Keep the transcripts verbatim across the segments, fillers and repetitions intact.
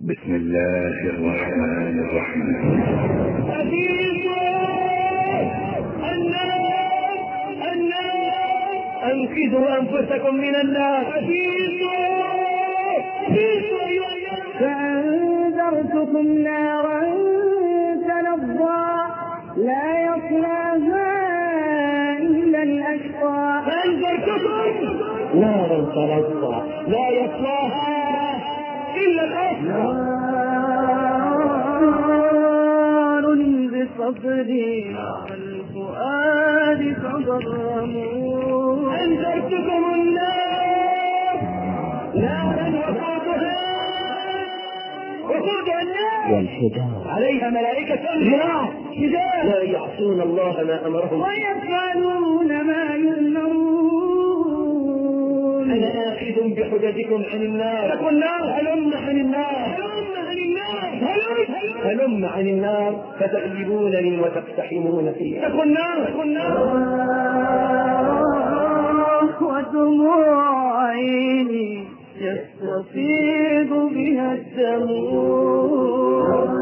بسم الله الرحمن الرحيم. النار النار أنقذوا أنفسكم من النار. فأنذرتكم نارا تلظى لا يصلاها إلا الأشقى. فأنذرتكم نارا تلظى لا يصلاها إلا الأشقى. نار بصدري والفؤاد تضرمون. أنذرتكم النار نارا وقودها وقودها النار والحجارة عليها ملائكة غلاظ لا يعصون الله ما أمرهم ويفعلون ما يؤمرون. أنا آخذ بحججكم عن النار. اتقوا النار. هلم عن النار. هلم عن النار. هلم عن النار فتغلبونني وتقتحمون فيها. اتقوا النار. اتقوا النار. ودموع عيني يستفيض بها الدموع.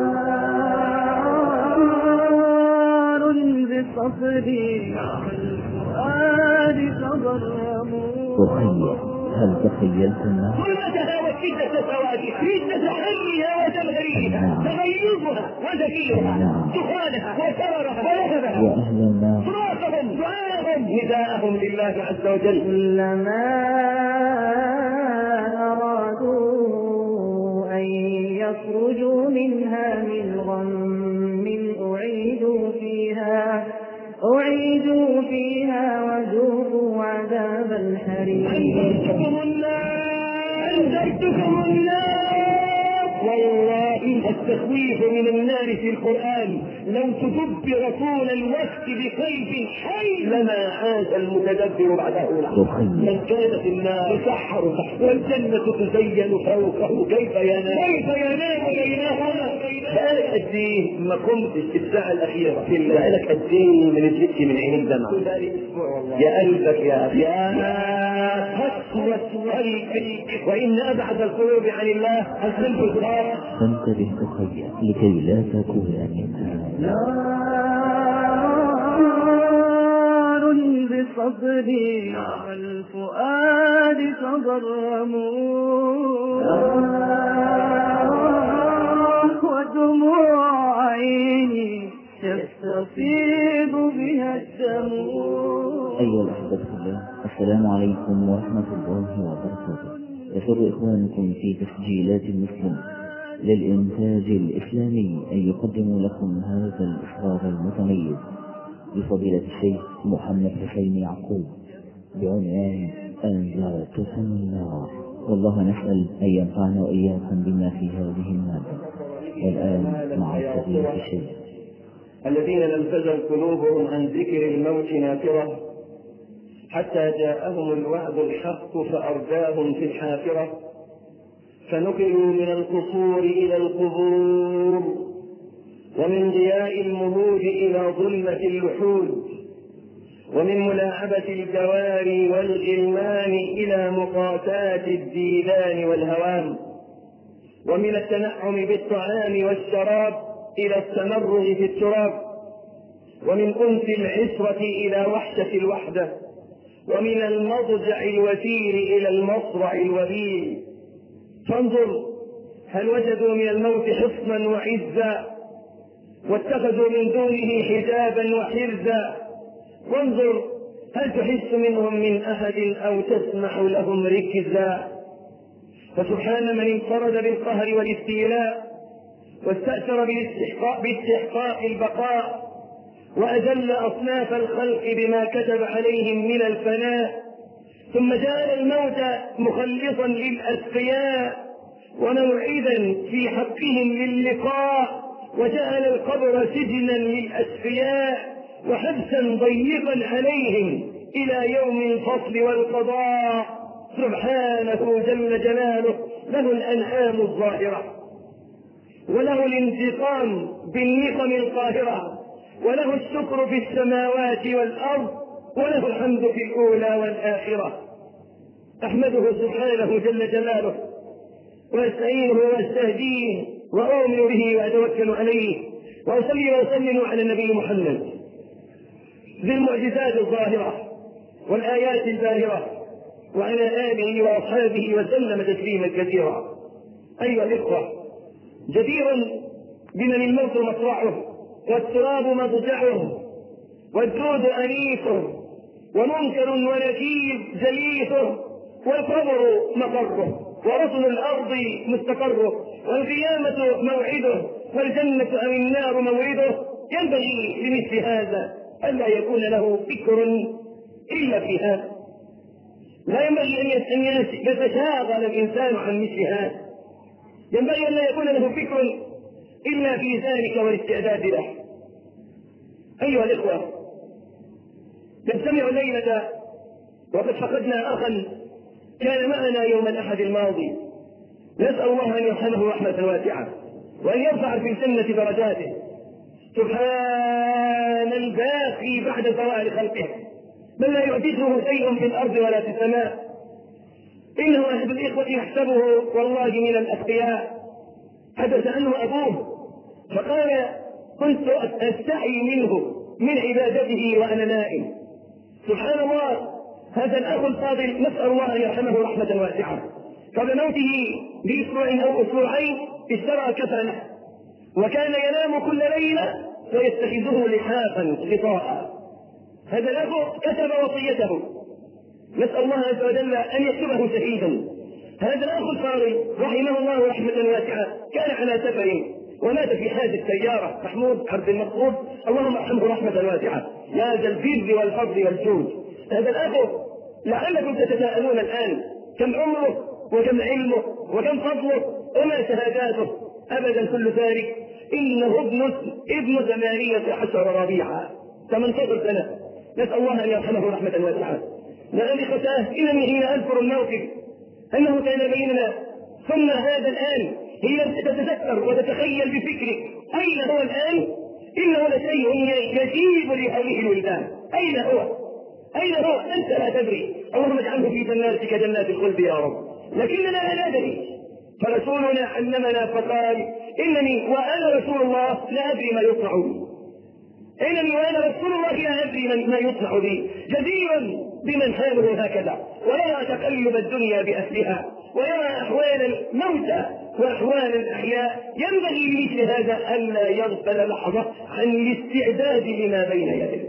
نار بصدري والفؤاد تضرمون. تخيل، هل تخيلت النار؟ ظلمتها وشدة سوادها، شدة حرها وتمهريها، تغيظها وزكيها، دخانها وسررها ولهبها، وأهل النار صراخهم دعاءهم نداءهم لله عز وجل. كلما أرادوا أن يخرجوا منها من غم أعيدوا فيها أعيدوا فيها وذوقوا عذاب الحريق. أنذرتكم النار أنذرتكم النار. والله التخويف من النار في القرآن لو تدبر طول الوقت بقلب حي لما عاد المتدبر بعده لحظة. من كان في النار يسحر تحت والجنة تزين فوقه كيف ينام كيف ينام بينهما. بقالك قد ايه ما قمتش في الساعة الأخيرة؟ بقالك قد ايه ما نزلتش من عين الدمع؟ يا قلبك يا يا قسوة قلبي وإن أبعد القلوب عن الله القلب الغار. فانتبه تخيل لكي لا تكون منها. نار بصدري والفؤاد تضرمون. ودموع عيني يستفيض بها الدموع. أيها الأحبة في الله، السلام عليكم ورحمة الله وبركاته. يسر إخوانكم في تسجيلات المسلم للإنتاج الإسلامي أن يقدموا لكم هذا الإصرار المتميز لفضيلة الشيخ محمد حسين يعقوب بعنوان أنذرتكم النار. والله نسأل أن ينفعنا وإياكم بما في هذه المادة. والآن مع فضيلة الشيخ. الذين لم تزل قلوبهم عن ذكر الموت نافرة حتى جاءهم الوعد الحق فأرداهم في الحافرة، فنقلوا من القصور إلى القبور ومن ضياء المهود إلى ظلمة اللحود، ومن ملاعبة الجواري والغلمان إلى مقاتات الديدان والهوام، ومن التنعم بالطعام والشراب إلى التمرغ في التراب، ومن أنس العشرة إلى وحشة الوحدة، ومن المضجع الوثير إلى المصرع الوبيل. فانظر هل وجدوا من الموت حصنا وعزا واتخذوا من دونه حجابا وحرزا. وانظر هل تحس منهم من أحد أو تسمع لهم ركزا. فسبحان من انفرد بالقهر والاستيلاء واستأثر بالاستحقاق, باستحقاق البقاء وأذل أصناف الخلق بما كتب عليهم من الفناء، ثم جعل الموت مخلصا للأتقياء وموعدا في حقهم للقاء، وجعل القبر سجنا للأسفياء وحبسا ضيقا عليهم إلى يوم الفصل والقضاء. سبحانه جل جلاله له الأنعام الظاهرة وله الانتقام بالنقم القاهرة وله الشكر في السماوات والأرض وله الحمد في الأولى والآخرة. أحمده سبحانه جل جلاله واستعينه واستهديه واؤمن به واتوكل عليه، واصلي واسلم على النبي محمد ذي المعجزات الظاهره والايات الباهره، وعلى اله واصحابه وسلم تسليما كثيرا. ايها الاخوه، جدير بمن الموت مصرعه والتراب مضجعه والجود انيسه ومنكر ونكير جليسه والقبر مقره ورسل الارض مستقره والقيامه موعده والجنه او النار موعده. ينبغي لمثل هذا الا يكون له فكر الا في هذا، لا ينبغي ان يتشاغل الانسان عن مثل هذا، ينبغي ان لا يكون له فكر الا في ذلك والاستعداد له. ايها الاخوه، نستمع الليله وقد فقدنا اخا كان معنا يوم الاحد الماضي، نسال الله ان يرحمه رحمه واسعه وان يرفع في الجنه درجاته. سبحان الباقي بعد زوال خلقه، بل لا يعجزه شيء في الارض ولا في السماء. انه احد الاخوه يحسبه والله من الاخفياء، حدث عنه ابوه فقال كنت استحي منه من عبادته وانا نائم. سبحان الله، هذا الاخ الفاضل نسال الله ان يرحمه رحمه واسعه. قبل موته باسبوع او اسبوعين اشترى كفنه، وكان ينام كل ليله ويتخذه لحافا غطاء. هذا الاخ كتب وصيته، نسال الله عز وجل ان يكتبه شهيدا. هذا الاخ الفاضل رحمه الله رحمه واسعه كان على سفر ومات في حادث سياره، محمود عبد المقصود، اللهم ارحمه رحمه واسعه يا ذا البر والفضل والجود. هذا الاخ لعلكم تتساءلون الان كم عمره وكم علمه وكم فضله وما شهاداته. ابدا كل ذلك انه ابن ابن ثمانية عشر ربيعا، ثمانية عشر سنه. نسال الله ان يرحمه رحمه واسعه. لأن ختاه انني حين اذكر الموقف انه كان بيننا، ثم هذا الان هي تتذكر وتتخيل بفكرك اين هو الان؟ انه لشيء يجيب لهذه الولدان. اين هو؟ اين هو؟ انت لا تدري. اللهم اجعله في جناتك جنات الخلد يا رب، لكننا لا ندري. فرسولنا علمنا فقال انني وانا رسول الله لا ادري ما يصنع بي، انني وانا رسول الله لا ادري ما يصنع بي. جدير بمن حاله هكذا ويرى تقلب الدنيا باهلها ويرى احوال الموتى واحوال الاحياء. ينبغي لمثل هذا الا يغفل لحظه عن الاستعداد لما بين يديه،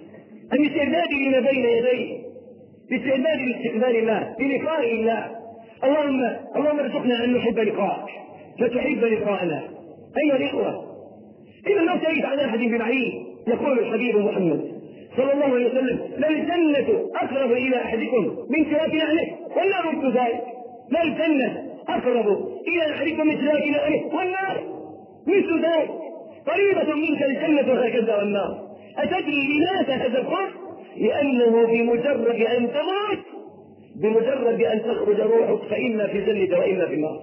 عن الاستعداد لما بين يديه، باستعداد لاستقبال الله، بلقاء الله. اللهم اللهم ارزقنا ان نحب لقاءك فتحب لقاءنا. ايها الاخوه، ان الموت ليس على احد ببعيد. يقول الحبيب محمد صلى الله عليه وسلم للجنه اقرب الى احدكم من شراك نعله والنار مثل ذلك. لا، الجنه اقرب الى احدكم من شراك نعله والنار مثل ذلك. قريبه منك الجنه هكذا والنار. اتدري لماذا هذا القرب؟ لانه بمجرد ان تموت، بمجرد ان تخرج روحك فاما في الجنه واما في النار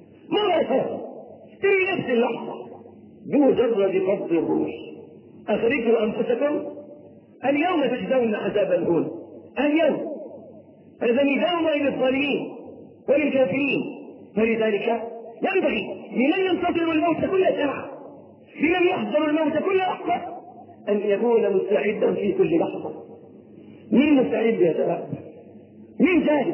مرة في نفس اللحظه، بمجرد قبض الروح. اخرجوا انفسكم اليوم تجزون عذاب الهون. اليوم هذا نداء الى الظالمين وللكافرين. فلذلك ينبغي لمن ينتظر الموت كل ساعه، لمن يحضر الموت كل لحظه، ان يكون مستعدا في كل لحظه. مين مستعد يا شباب؟ مين جاهز؟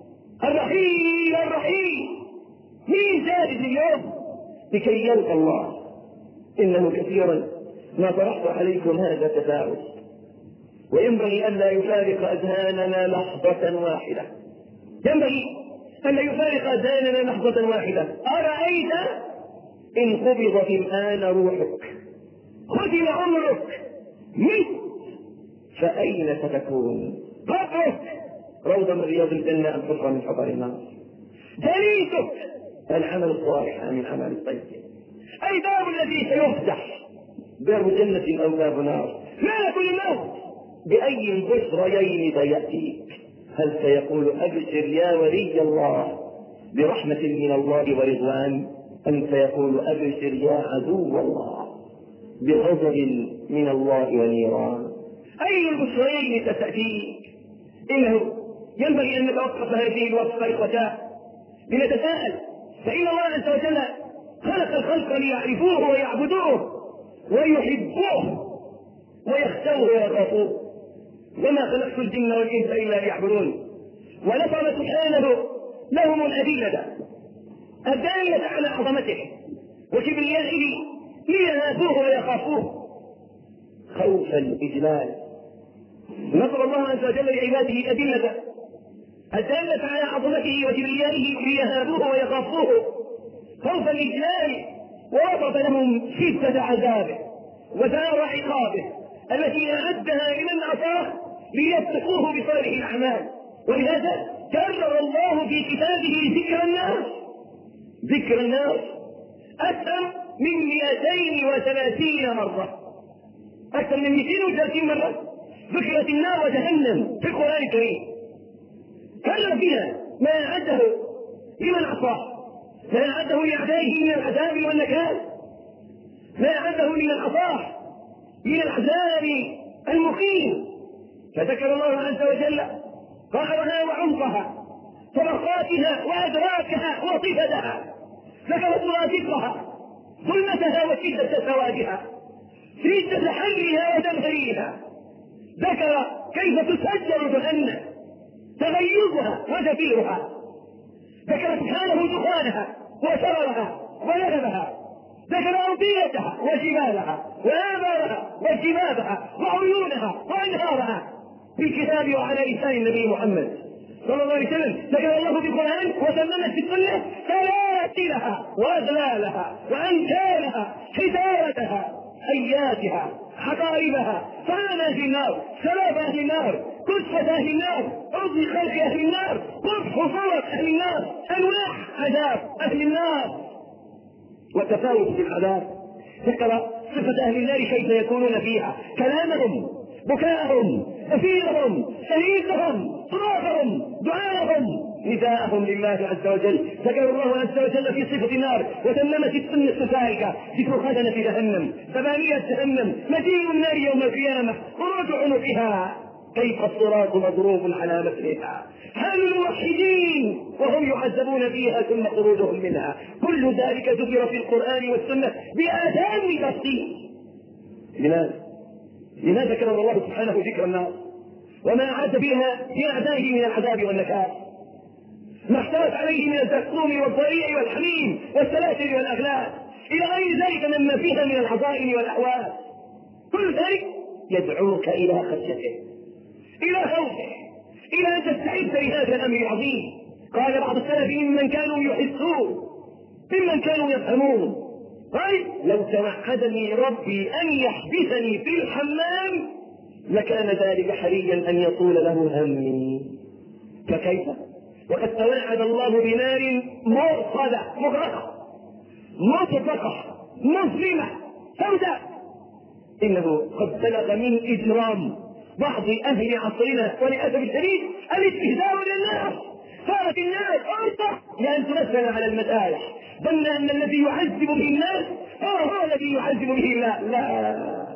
الرحيل الرحيل مين جاهز اليوم لكي يلقى الله؟ انه كثيرا ما طرحت عليكم هذا التفاؤل، وينبغي ان لا يفارق اذهاننا لحظه واحده. ينبغي ان لا يفارق اذهاننا لحظه واحده. ارايت ان قبضت الان روحك، ختم عمرك، مت، فاين ستكون؟ قبرك روضه من رياض الجنه ام حفره من حفر النار. جليسك العمل الصالح ام العمل الطيب. اي باب الذي سيفتح، باب جنه او باب نار. ملك الموت باي البشريين سياتيك؟ هل سيقول ابشر يا ولي الله برحمه من الله ورضوان، ام سيقول ابشر يا عدو الله بغضب من الله ونيران؟ اي البشريين ستاتيك؟ انه ينبغي ان نتوقف هذه الوقفه اخوتاه لنتساءل فإن الله عز وجل خلق الخلق ليعرفوه ويعبدوه ويحبوه ويخشوه ويخافوه، وما خلقت الجن والإنس إلا ليعبدون. ونصب سبحانه لهم الأدلة الدالة على عظمته وكبريائه ليهابوه ويخافوه خوف الإجلال. نصب الله عز وجل لعباده أدلة الدالة على عظمته وكبريائه ليهابوه ويخافوه خوف الإجلال، ووصف لهم شدة عذابه ودار عقابه التي أعدها لمن عصاه ليتقوه بصالح الأعمال. ولهذا كرر الله في كتابه ذكر النار ذكر النار أكثر من مئتين وثلاثين مرة أكثر من مئتين وثلاثين مرة ذكرت النار وجهنم في القرآن الكريم. كرر فيها ما أعده لمن عصاه، ما أعده لأعدائه من العذاب والنكال، ما أعده لمن عصاه من العذاب المقيم. فذكر الله عز وجل قهرها وعمقها طبقاتها وأدراكها وصفتها، ذكر سرادقها ظلمتها وشدة سوادها شدة حرها ودمهرها، ذكر كيف تسجل جهنم تغيظها وزفيرها، ذكر سبحانه دخانها وشررها ولهبها، ذكر أرضيتها وجبالها وآبارها وجبابها وعيونها وأنهارها في الكتاب وعلى لسان النبي محمد صلى الله عليه وسلم. ذكر الله في القرآن وتممت في السنة سلاسلها وأذلالها وأنكالها حجارتها حياتها حقائبها فعل أهل النار سلاب أهل النار كشفة أهل النار عضو خلق أهل النار قبح صورة أهل النار أنواع عذاب أهل النار وتفاوت في العذاب. ذكر صفة أهل النار كيف يكونون فيها، كلامهم بكاءهم زفيرهم شهيقهم صراخهم دعاءهم نداءهم لله عز وجل. ذكر الله عز وجل في صفة النار وتممت السنة السفائكة ذكر خزنة جهنم ثمانية جهنم مجيء النار يوم القيامة خروج عنقها كيف الصراط مضروب على مثلها حال الموحدين وهم يعذبون فيها ثم خروجهم منها. كل ذلك ذكر في القرآن والسنة بآثام تفصيل. لماذا؟ لماذا ذكر الله سبحانه ذكر النار وما عاد بها لأعدائه من العذاب والنكال، ما احتوت عليه من الزقوم والضريع والحميم والسلاسل والأغلال إلى غير ذلك مما فيها من العظائم والأحوال. كل ذلك يدعوك إلى خشيته إلى خوفه إلى أن تستعد لهذا الأمر العظيم. قال بعض السلف ممن كانوا يحسون ممن كانوا يفهمون قال لو توعدني ربي أن يحبسني في الحمام لكان ذلك حريا أن يطول له همي. فكيف وقد توعد الله بنار مرصدة مغرقة مطبقة مظلمة سوداء. إنه قد بلغ من إجرام بعض أهل عصرنا وللأسف الشديد الاستهزاء بالناس. صارت الناس أرضى لأن تنزل على المسائح ظن أن الذي يعذب به الناس هو هو الذي يعذب به الله. لا،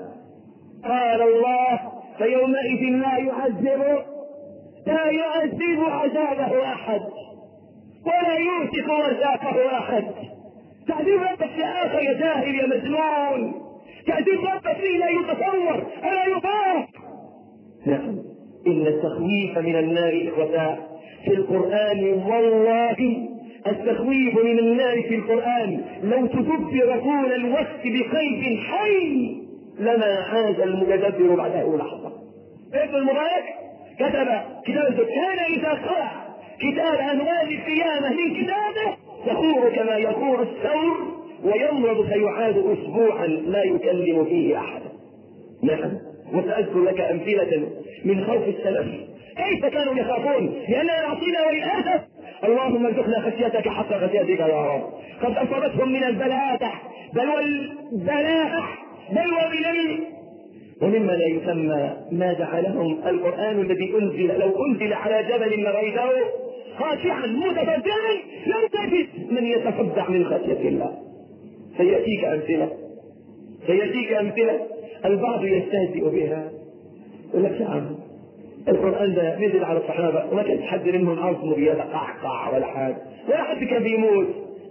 قال الله فيومئذ لا يعذب لا يعذب عذابه أحد ولا يوثق وثاقه أحد. تعذيب ربك يا آخر يا جاهل يا مجنون، تعذيب ربك فيه لا يتصور ولا يطاق. نعم، إن التخويف من النار إخوتاه في القرآن والله التخويف من النار في القرآن لو تدبر طول الوقت بقيد حي لما عاد المتدبر بعده لحظة. ابن المبارك كتب كتاب كان إذا قرأ كتاب أنوار القيامة من كتابه يخور كما يخور الثور ويمرض فيعاد أسبوعا لا يكلم فيه أحدا. نعم، وسأذكر لك أمثلة من خوف السلف كيف كانوا يخافون لأننا نعصينا وللأسف اللهم ارزقنا خشيتك حق خشيتك يا رب. قد أصابتهم من البلاء بل والبلاء بل ومن ومما لا يسمى ما جعلهم القرآن الذي أنزل لو أنزل على جبل لرأيته خاشعا متفجعا لم تجد من يتفجع من خشية الله. سيأتيك أمثلة سيأتيك أمثلة البعض يستهزئ بها يقول لك يا عم القرآن ده نزل على الصحابة وما كانش حد منهم عظمه بيتقعقع ولا حاجة ولا حد كان بيموت.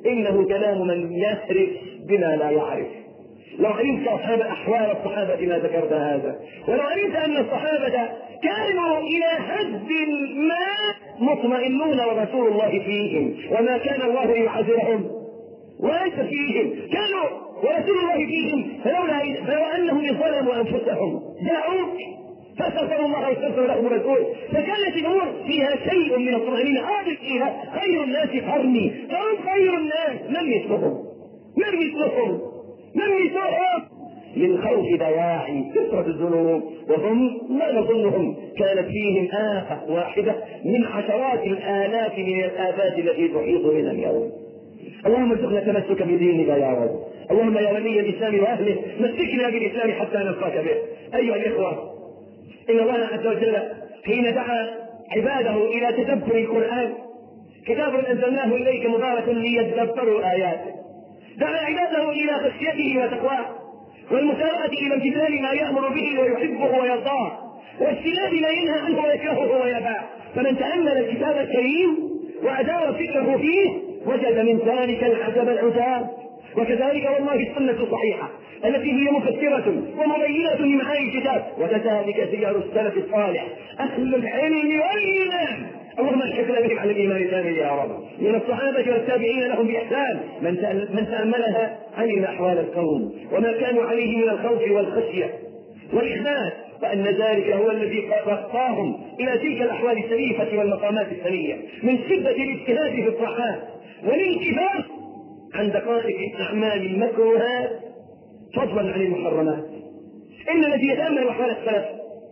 إنه كلام من يهرف بما لا يعرف. لو علمت أصحاب أحوال الصحابة ما ذكرت هذا، ولو علمت أن الصحابة كانوا إلى حد ما مطمئنون ورسول الله فيهم، وما كان الله يعذرهم وأنت فيهم، كانوا ورسول الله فيهم، فلولا فلو أنهم ظلموا أنفسهم جاءوك فاستغفروا الله واستغفر لهم الرسول، فكانت الأمور فيها شيء من الطمأنينة. هذه فيها خير الناس قرني، فهم خير الناس، من مثلهم من مثلهم من مثلهم للخوف دواعي كثرة الذنوب، وهم لا نظنهم كانت فيهم آفة واحدة من عشرات الآلاف من الآفات التي تحيط بنا اليوم. اللهم ارزقنا التمسك بدينك يا رب. اللهم يا ولي الإسلام وأهله مسكنا بالإسلام حتى نلقاك به. أيها الإخوة، إن الله عز وجل حين دعا عباده إلى تدبر القرآن، كتاب أنزلناه إليك مبارك ليتدبروا آياته، دعا عباده إلى خشيته وتقواه والمسارعة إلى امتثال ما يأمر به ويحبه ويرضاه، واجتناب ما ينهى عنه ويكرهه ويباه. فمن تأمل الكتاب الكريم وأدار فكره فيه وجد من ذلك العجب العجاب. وكذلك والله السنة الصحيحة التي هي مفسرة ومبينة لمعاني الكتاب، وكذلك سير السلف الصالح أهل العلم والإيمان. اللهم الحقنا بهم على الإيمان الكامل يا رب، من الصحابة والتابعين لهم بإحسان من تأملها علم أحوال القوم وما كانوا عليه من الخوف والخشية والإخلاص، فأن ذلك هو الذي رقاهم إلى تلك الأحوال الشريفة والمقامات السنية من شدة الاجتهاد في الطاعات والانكفاف عن دقائق الأعمال المكروهات فضلا عن المحرمات. إن الذي يتأمل أحوال السلف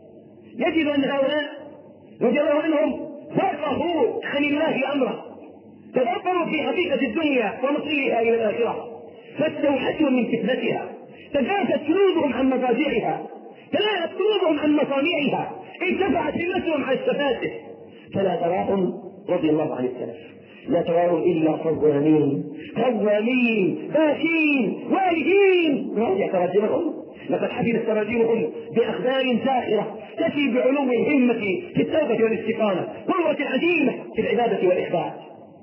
يجد أن هؤلاء رضي الله عنهم وقفوا عن الله أمره، تفكروا في حقيقة الدنيا ومصيرها إلى الآخرة، فاستوحشوا من فتنتها، تجافت جنودهم عن مضاجعها، تلاهت قلوبهم عن مصانعها، ارتفعت همتهم عن السفاسف. فلا تراهم رضي الله عن السلف لا تراهم إلا قوامين قوامين باكين والهين راجع تراجمهم. لقد حفلت تراجمهم بأخبار ساخرة تأتي بعلو الهمة في التوبة والاستقامة، قوة عجيبة في العبادة والإخلاص.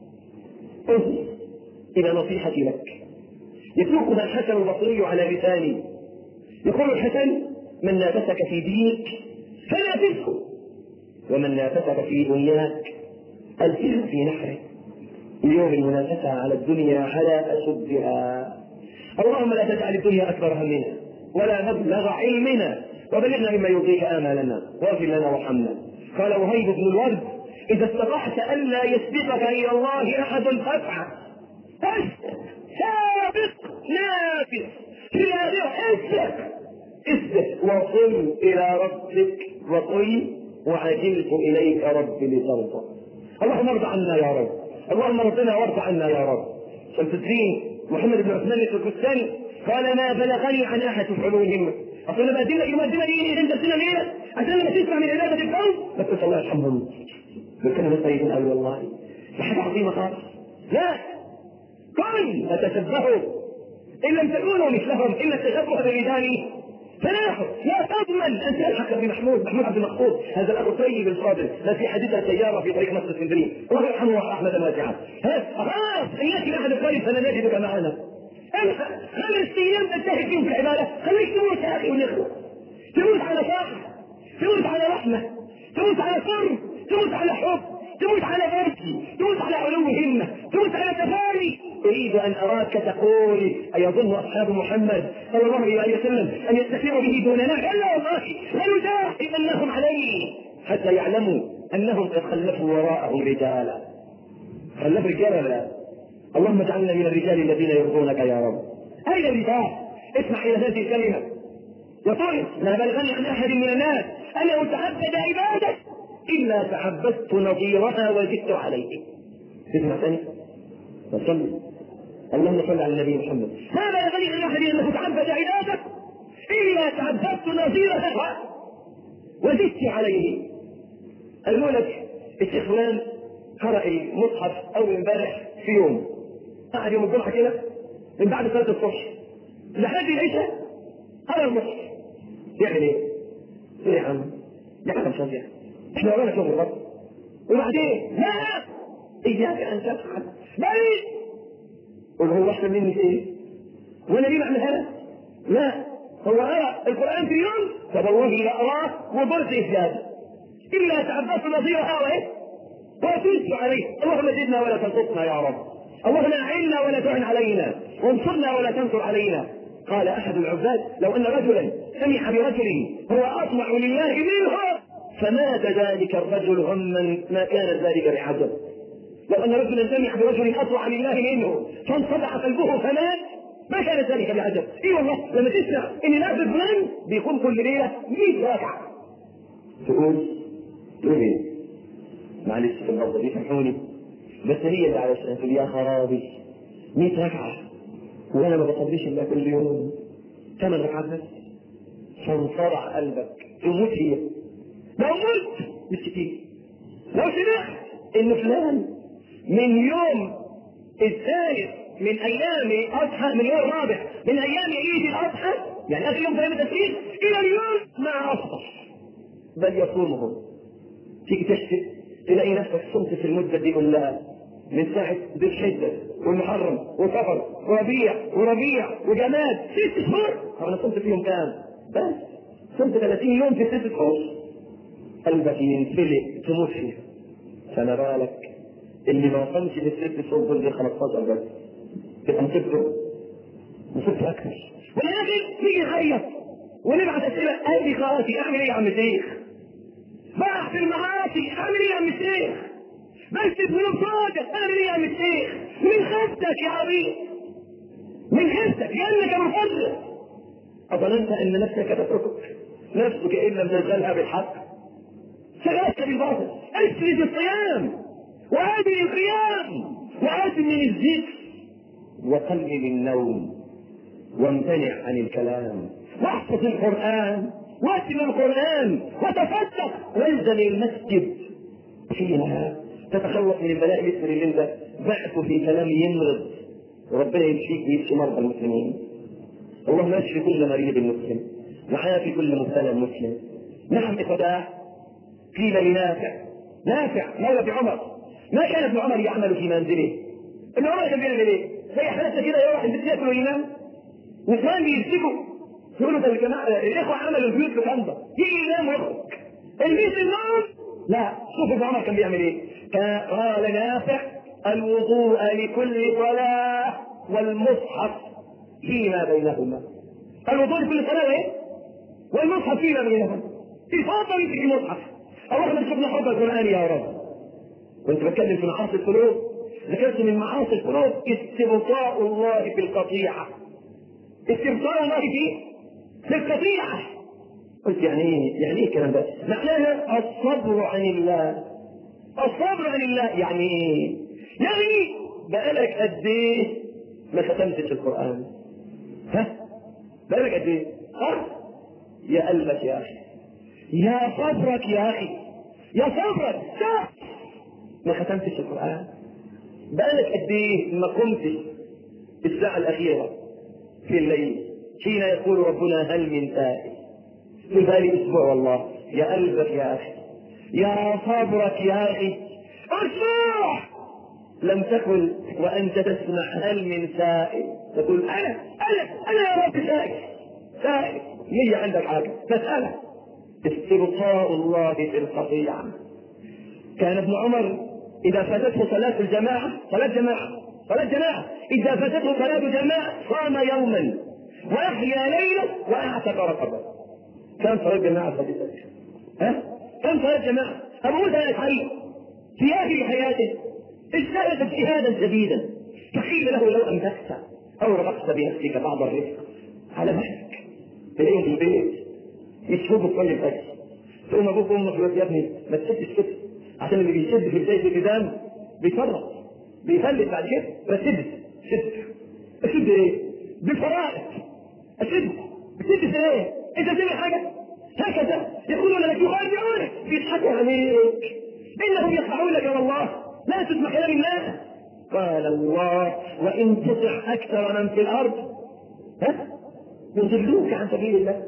انظر إلى نصيحتي لك، يسوقها الحسن البصري على لساني، يقول الحسن: من نافسك في دينك فنافسه، ومن نافسك في دنياك ألقه في نحره. اليوم المنافسة على الدنيا على أشدها. اللهم لا تجعل الدنيا أكبر همنا ولا مبلغ علمنا، وبلغنا مما يرضيك آمالنا واغفر لنا وارحمنا. قال وهيب بن الورد: إذا استطعت ألا يسبقك إلى الله أحد فافعل، سابق نافس في هذه اسبق اسبق وصل إلى ربك وقل وعجلت إليك ربي لترضى. اللهم ارضى عنا يا رب، اللهم ارضنا وارضى عنا يا رب. شمس الدين محمد بن عثمان التركستاني قال: ما بلغني عن أحد في علو الهمة. أصل أنا بأدلك يمدنا ليه أنت سنة ليه عشان لما تسمع من عبادة القوم بس أسأل الله يرحمهم بالكلمة الطيبة أوي والله حاجة عظيمة خالص. لا قل فتشبهوا إن لم تكونوا مثلهم إن التشبه بالرجال فلاح. لا تضمن أن تلحق بمحمود محمود عبد المقصود هذا الأخ الطيب الفاضل الذي حدثها سيارة في طريق مصر اسكندرية الله يرحمه وأحمد واسعا. خلاص إن يأتي أحد الطريق فلنجدك معنا. خمس أيام تنتهي فيهم في العبادة، خليك تموت يا أخي ونخلص، تموت على طاعة، تموت على رحمة، تموت على صبر، تموت على حب، تموت على بركي، تموت على علو همة، تموت على تفاني. أريد أن أراك تقول: أيظن أصحاب محمد صلى الله عليه وسلم أن يستثيروا به دوننا؟ كلا والله لنجاهدنهم عليه حتى يعلموا أنهم قد خلفوا وراءهم رجالا. خلفوا رجالا لا. اللهم اجعلنا من الرجال الذين يرضونك يا رب. أين الرجال؟ اسمع إلى هذه الكلمة. يقول: ما بلغني عن أحد من الناس أنه تعبد عبادة إلا تعبدت نظيرها وزدت عليه. اسمع ثاني وصل. اللهم صل على النبي محمد. ما بلغني عن أحد أنه تعبد عبادة إلا تعبدت نظيرها وزدت عليه. قالوا لك الشيخ فلان قرأ المصحف أول امبارح في يوم، قعد يوم الجمعة كده من بعد صلاة الصبح لحد العشاء قرأ المصحف. يعمل ايه؟ ايه يا عم؟ يا عم صديق احنا ورانا شغل الرب. وبعدين لا اياك ان تفعل بل قل هو احسن مني في ايه؟ وانا ليه بعملها؟ لا، هو قرأ القرآن في يوم طب والله لا أراه وضرت إجابة إلا تعبدت نظيرها وإيه؟ وأتوسع عليه. اللهم زدنا ولا تنقصنا يا رب، اللهم أعنا ولا تعن علينا، وانصرنا ولا تنصر علينا. قال أحد العباد لو أن رجلا سمح برجل هو أطمع لله منه فمات ذلك الرجل غما ما كان ذلك بعجب. لو أن رجلا سمح برجل أطمع لله منه فانصدع قلبه فمات ما كان ذلك بعجب. اي والله لما تسمع ان نافذ فلان بيقوم كل ليله مئة ركعه تقول ليه؟ معلش في النظر دي سامحوني بس هي اللي علشان تقول يا خرابي مئة ركعه وانا ما بصليش الا كل يوم ثمان ركعات بس. فانصرع قلبك تموت هي. لو مت مش كتير. لو سمعت ان فلان من يوم الثالث من ايام اضحى من يوم الرابع من ايام عيد الاضحى يعني اخر يوم في ايام التشريق الى اليوم ما افطر بل يصومه، تيجي تشتري تلاقي نفسك صمت في المده دي كلها من ساعه ذي الحجه والمحرم وسفر وربيع وربيع وجماد ست شهور. طب انا صمت فيهم كام؟ بس صمت ثلاثين يوم في ست شهور. قلبك ينفلق تموت فيه. فما بالك اللي ما صمش في الست شهور دول دي خمستاشر بس تبقى مصيبته مصيبته اكثر. ولكن نيجي نعيط ونبعت اسئله ادي خلاصي اعمل ايه يا عم الشيخ؟ بقع في المعاصي اعمل ايه يا عم الشيخ؟ بس الذنوب صادق اعمل ايه يا عم الشيخ؟ من خفتك يا عبيد من خفتك لانك مفضل. اظننت ان نفسك تتركك نفسك ان لم تشغلها بالحق شغلتك بالباطل. اسرد الصيام وادي القيام وادمن الذكر وقلل النوم وامتنع عن الكلام واحفظ القرآن واتل القرآن وتفتح والزم المسجد فيها تتخلص من البلاء الاسم اللي انت بعته في كلام يمرض. وربنا يمشيك ويمشي مرضى المسلمين. اللهم اشفي كل مريض مسلم وعافي كل مبتلى مسلم. نعم إخوة قيل لنافع نافع مولى ابن عمر ما كان ابن عمر يعمل في منزله. ابن عمر كان بيعمل ايه؟ زي حالته كده يروح البيت ياكل وينام وكمان بيمسكوا يقولوا ده الجماعه الاخوه عملوا البيوت في خندق يجي ينام ويخرج البيت النوم. لا شوف ابن عمر كان بيعمل ايه؟ قال نافع الوضوء لكل صلاه والمصحف فيما بينهما. الوضوء لكل صلاه ايه؟ والمصحف فيما بينهما. تفضل في المصحف. اللهم شفنا حب القران يا رب. كنت بتكلم في معاصي القلوب ذكرت من معاصي القلوب استبطاء الله في القطيعه. استبطاء الله في في القطيعه. قلت يعني ايه؟ يعني ايه الكلام ده؟ معناها الصبر عن الله. الصبر عن الله يعني ايه؟ يعني بقالك قد ايه ما ختمتش القران؟ ها؟ بقالك قد ايه؟ ها؟ يا قلبك يا اخي يا صبرك يا اخي يا صبرك شوف ما ختمتش القران. بقالك قد ايه ما قمتش الساعه الاخيره في الليل حين يقول ربنا هل من تائب في بالي اسبوع. والله يا قلبك يا اخي يا صبرك يا اخي اسبوع لم تكن وانت تسمع هل من سائل تقول انا انا انا يا رب سائل سائل ليه عندك حاجه فاساله. استبطاء الله في القطيعه. كان ابن عمر اذا فاتته صلاه الجماعه صلاه جماعه صلاه جماعه اذا فاتته صلاه جماعه صام يوما واحيا ليله واعتق رقبه. كم صلاه جماعه فاتتك؟ ها؟ كم صلاه جماعه؟ ابو موسى الاشعري في اخر حياته اجتهد اجتهادا شديدا فقيل له لو امسكت او ربطت بنفسك بعض الرزق على مهلك تلاقيهم في البيت يشوفوا كل الاكل تقوم ابوك وامك يقول يا ابني ما تسيبش كده عشان اللي بيشد في بدايه الالتزام بيفرط بيفلت بعد كده فسد شد اشد ايه؟ بالفرائض اشد بتشد ايه؟ انت بتعمل حاجه هكذا يقولون لك يخادعونك بيضحكوا عليك انهم يخدعونك يا الله لا تسمع كلام الله. قال الله وان تطع اكثر من في الارض ها يضلوك عن سبيل الله.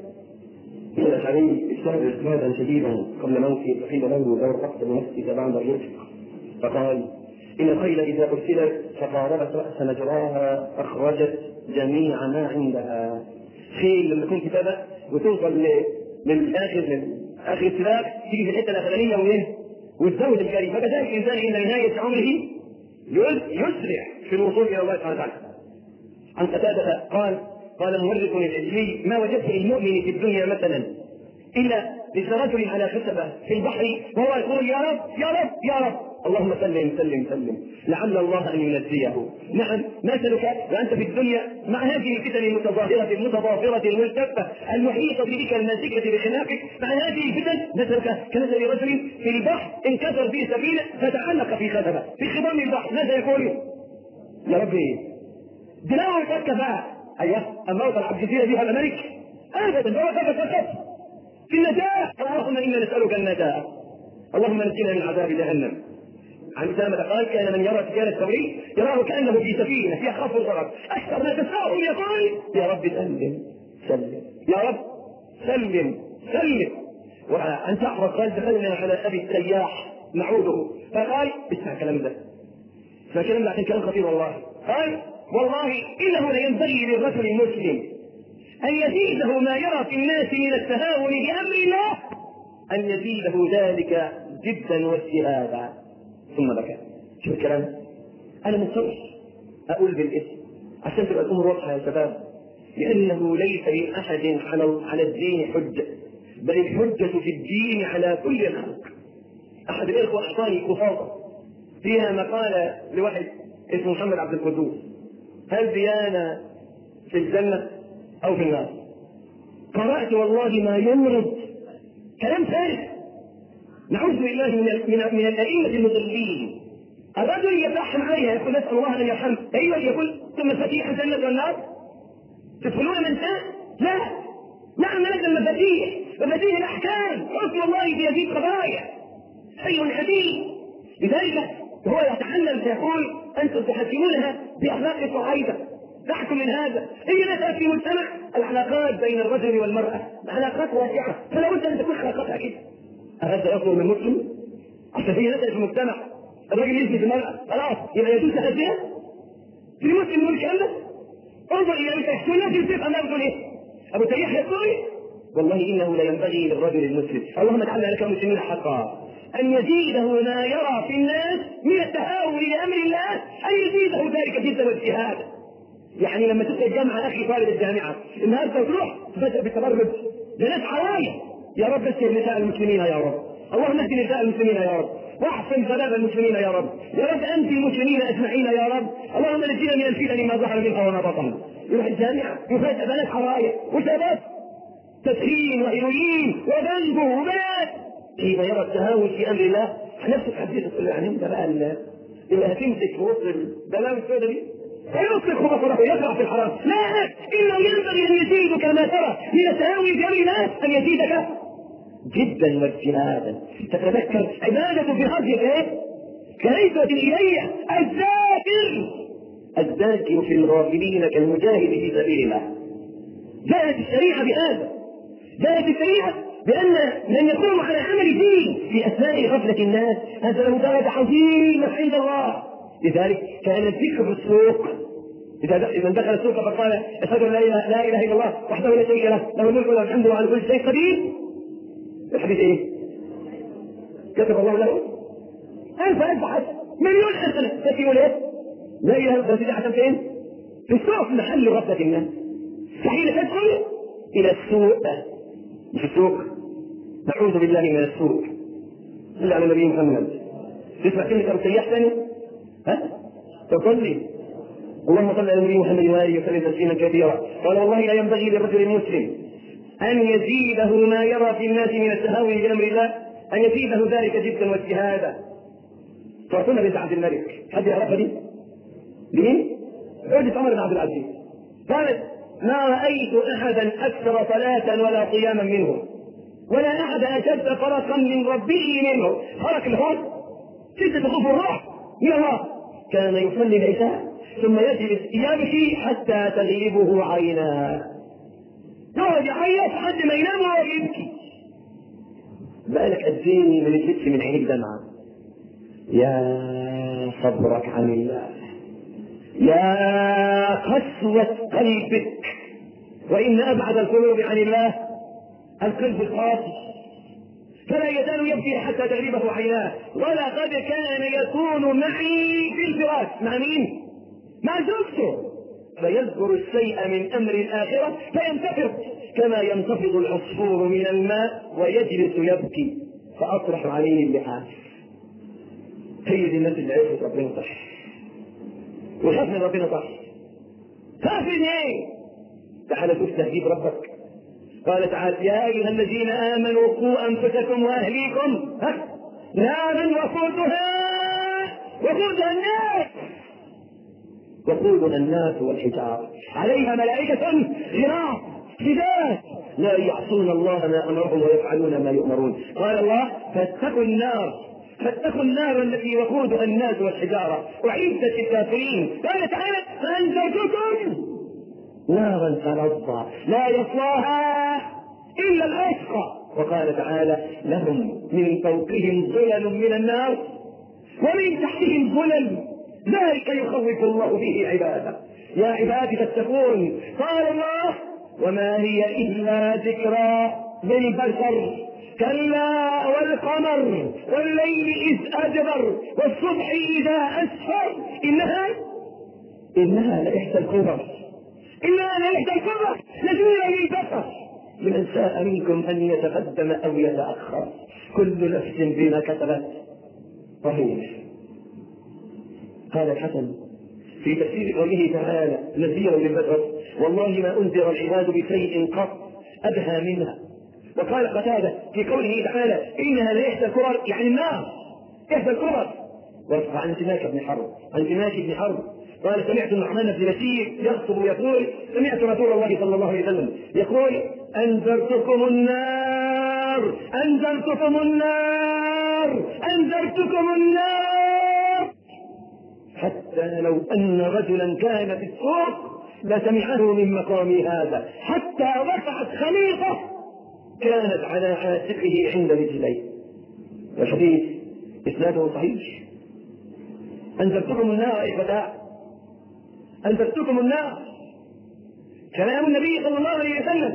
إن عليه اشتهد اجتهادا شديدا قبل موته فقيل له لو رفقت بنفسك بعد الرزق فقال إن الخيل إذا أرسلت فقاربت رأس مجراها أخرجت جميع ما عندها. خيل لما تكون كتابة وتوصل للآخر لآخر السباق تيجي في الحتة الأخرانية وإيه؟ والزود الجري. فكذلك الإنسان إلى نهاية عمره يسرع في الوصول إلى الله سبحانه وتعالى. عن قتادة قال قال مورخ العجلي: ما وجدت للمؤمن في الدنيا مثلا إلا لرجل على خشبة في البحر وهو يقول: يا رب يا رب يا رب اللهم سلم سلم سلم لعل الله أن ينجيه. نعم، مثلك وأنت في الدنيا مع هذه الفتن المتظاهرة المتضافرة الملتفة المحيطة بك الماسكة بخناقك، مع هذه الفتن مثلك كمثل رجل في البحر انكسر في سبيله فتعلق في خشبة في خضم البحر. ماذا يقول؟ يا ربي دلاوة كفاء. أيوه، أما وصل عبد الجزيرة بها الملك أبدا هو كفى فقط في النجاة. اللهم إنا نسألك النجاة، اللهم نجنا من عذاب جهنم. عن سلمة قال: كان من يرى سفيان الثوري يراه كأنه في سفينة يخاف الغرق، أكثر ما تساءل يقول: يا رب سلم سلم يا رب سلم سلم. وعن جعفر قال: دخلنا على أبي السياح نعوده فقال: اسمع كلام ده، اسمع كلام ده عشان كلام خطير والله. قال: والله إنه لينبغي للرجل المسلم أن يزيده ما يرى في الناس من التهاون بأمر الله أن يزيده ذلك جدا واجتهادا. ثم بكى. شوف الكلام، أنا مضطر أقول بالاسم عشان تبقى الأمور واضحة يا شباب، لأنه ليس لأحد على الدين حجة، بل الحجة في الدين على كل الخلق. أحد الإخوة أعطاني قصاصة فيها مقالة لواحد اسمه محمد عبد القدوس: هل ديانة في الجنة أو في النار؟ قرأت والله ما يمرض، كلام فارغ، نعوذ بالله من من, من الأئمة المضلين. الرجل يترحم عليها يقول: نسأل الله أن يرحمه. أيوه، يقول: ثم مفاتيح الجنة والنار تدخلون من شاء؟ لا، نعم نزل المفاتيح، مفاتيح الأحكام، حكم الله في هذه القضايا شيء حديث. لذلك هو يتحلل فيقول: أنتم تحكمونها بأخلاق صعيدة، تحكم من هذا. هي مثلا في مجتمع العلاقات بين الرجل والمرأة علاقات واسعة، فلا بد أن تكون علاقاتها كده. هذا يطلب من مسلم عشان هي نزلت في المجتمع الرجل يزني في المرأة خلاص يبقى يجوز تهزئها؟ في مسلم يقول الكلام ده؟ انظر إلى أنت يحسن الناس يمسك أمام يقول إيه؟ أبو تريح يقول: والله إنه لا ينبغي للرجل المسلم، اللهم اجعلنا لك مسلمين حقا، أن يزيده ما يرى في الناس من التهاون لأمر الله أن يزيده ذلك جدا واجتهادا. يعني لما تبقى الجامعة أخي طالب الجامعة النهارده تروح بدأ بالتبرج لناس عوايا، يا رب اسر نساء المسلمين يا رب، اللهم اهد نساء المسلمين يا رب، واحسن شباب المسلمين يا رب، يا رب انت المسلمين اجمعين يا رب، اللهم نجينا من الفتن ما ظهر منها وما بطن. يروح الجامعة يفاجئ بنات عوايا وشباب تدخين وهيروين وبنجو وبنات، كيف يرى التهاون في امر الله؟ نفسك حديث تقول يعني انت بقى اللي هتمسك في وسط البلاوي السوداء دي فيطلق بصره يقرا في الحرام. لا، انه ينبغي ان يزيدك ما ترى من التهاون في امر الله ان يزيدك جدا واجتهادا. تتذكر عبادة في هذه الايه؟ كنيسة الإلهية الذاكر الذاكر في الغافلين كالمجاهد في سبيل الله. جاءت الشريعة بهذا، جاءت الشريعة بأن من يقوم على عمل دين في أثناء غفلة الناس هذا له درجة عظيمة عند الله. لذلك كان الذكر في السوق، إذا من دخل السوق فقال: أشهد أن لا إله, لا إله إلا الله وحده لا شريك له له الملك وله الحمد وعلى كل شيء قدير. الحديث إيه؟ كتب الله له ألف ألف حسن مليون حسنة. تكتب إيه؟ لا إله إلا الله حسن فين؟ في السوق، محل غفلة الناس. فحين تدخل إلى السوق مش السوق، نعوذ بالله من السوق. صلى على النبي محمد. تسمع كلمة أبو سياح ثاني؟ ها؟ تصلي اللهم صل على النبي محمد وآله وسلم تسليما كثيرا. قال: والله لا ينبغي للرجل المسلم أن يزيده ما يرى في الناس من التهاون بأمر الله أن يزيده ذلك جدا واجتهادا. فاطمة بنت عبد الملك، حد يعرفها دي؟ مين؟ زوجة عمر بن عبد العزيز. قالت: ما رأيت أحدا أكثر صلاة ولا قياما منه، ولا أحد أشد فرقا من ربه منه. فرق الهون شدة خوف الروح من الله. كان يصلي العشاء ثم يجلس يبكي حتى تغلبه عيناه، يقعد يعيط لحد ما ينام وهو يبكي. بالك قديني من الجبس من عينيك دمعة، يا صبرك عن الله، يا قسوة قلبك. وإن أبعد القلوب عن الله القلب القاسي، فلا يزال يبكي حتى تغلبه عيناه. ولقد كان يكون معي في الفراش. مع مين؟ مع زوجته. فيذكر الشيء من أمر الآخرة فينتفض كما ينتفض العصفور من الماء ويجلس يبكي، فأطرح عليه اللحاف. هي دي الناس اللي عرفت ربنا صح وخاف من ربنا صح. خاف من ايه؟ تعالى شوف تهديد ربك. قال تعالى: يا ايها الذين امنوا قوا انفسكم واهليكم نارا وقودها وقودها الناس وقودها الناس والحجاره عليها ملائكه غلاظ شداد لا يعصون الله ما امرهم ويفعلون ما يؤمرون. قال الله: فاتقوا النار فاتقوا النار التي وقودها الناس والحجاره اعدت للكافرين. قال تعالى: فانذرتكم نارا تلظى لا يصلاها الا الاشقى. وقال تعالى: لهم من فوقهم ظلل من النار ومن تحتهم ظلل ذلك يخوف الله به عباده. يا عبادي فاتقون. قال الله: وما هي الا ذكرى للبشر كلا والقمر والليل اذ ادبر والصبح اذا اسفر انها انها لاحدى الكبر انها لاحدى الكبر نذيرا للبشر لمن شاء منكم ان يتقدم او يتاخر كل نفس بما كسبت رهينه. قال الحسن في تفسير قوله تعالى: نذيرا للبشر: والله ما انذر العباد بشيء قط ادهى منها. وقال قتادة في قوله تعالى: انها لاحدى الكبر يعني النار احدى الكبر. وارفع عن سماك بن حرب عن سماك بن حرب قال: سمعت النعمان بن بشير يخطب يقول: سمعت رسول الله صلى الله عليه وسلم يقول: انذرتكم النار انذرتكم النار انذرتكم النار حتى لو ان رجلا كان في السوق لسمعه من مقامي هذا حتى رفعت خليقه كانت على عاتقه عند رجليه. والحديث اسناده صحيح. انذرتكم النار يا فتاه، انذرتكم النار. كلام النبي صلى الله عليه وسلم.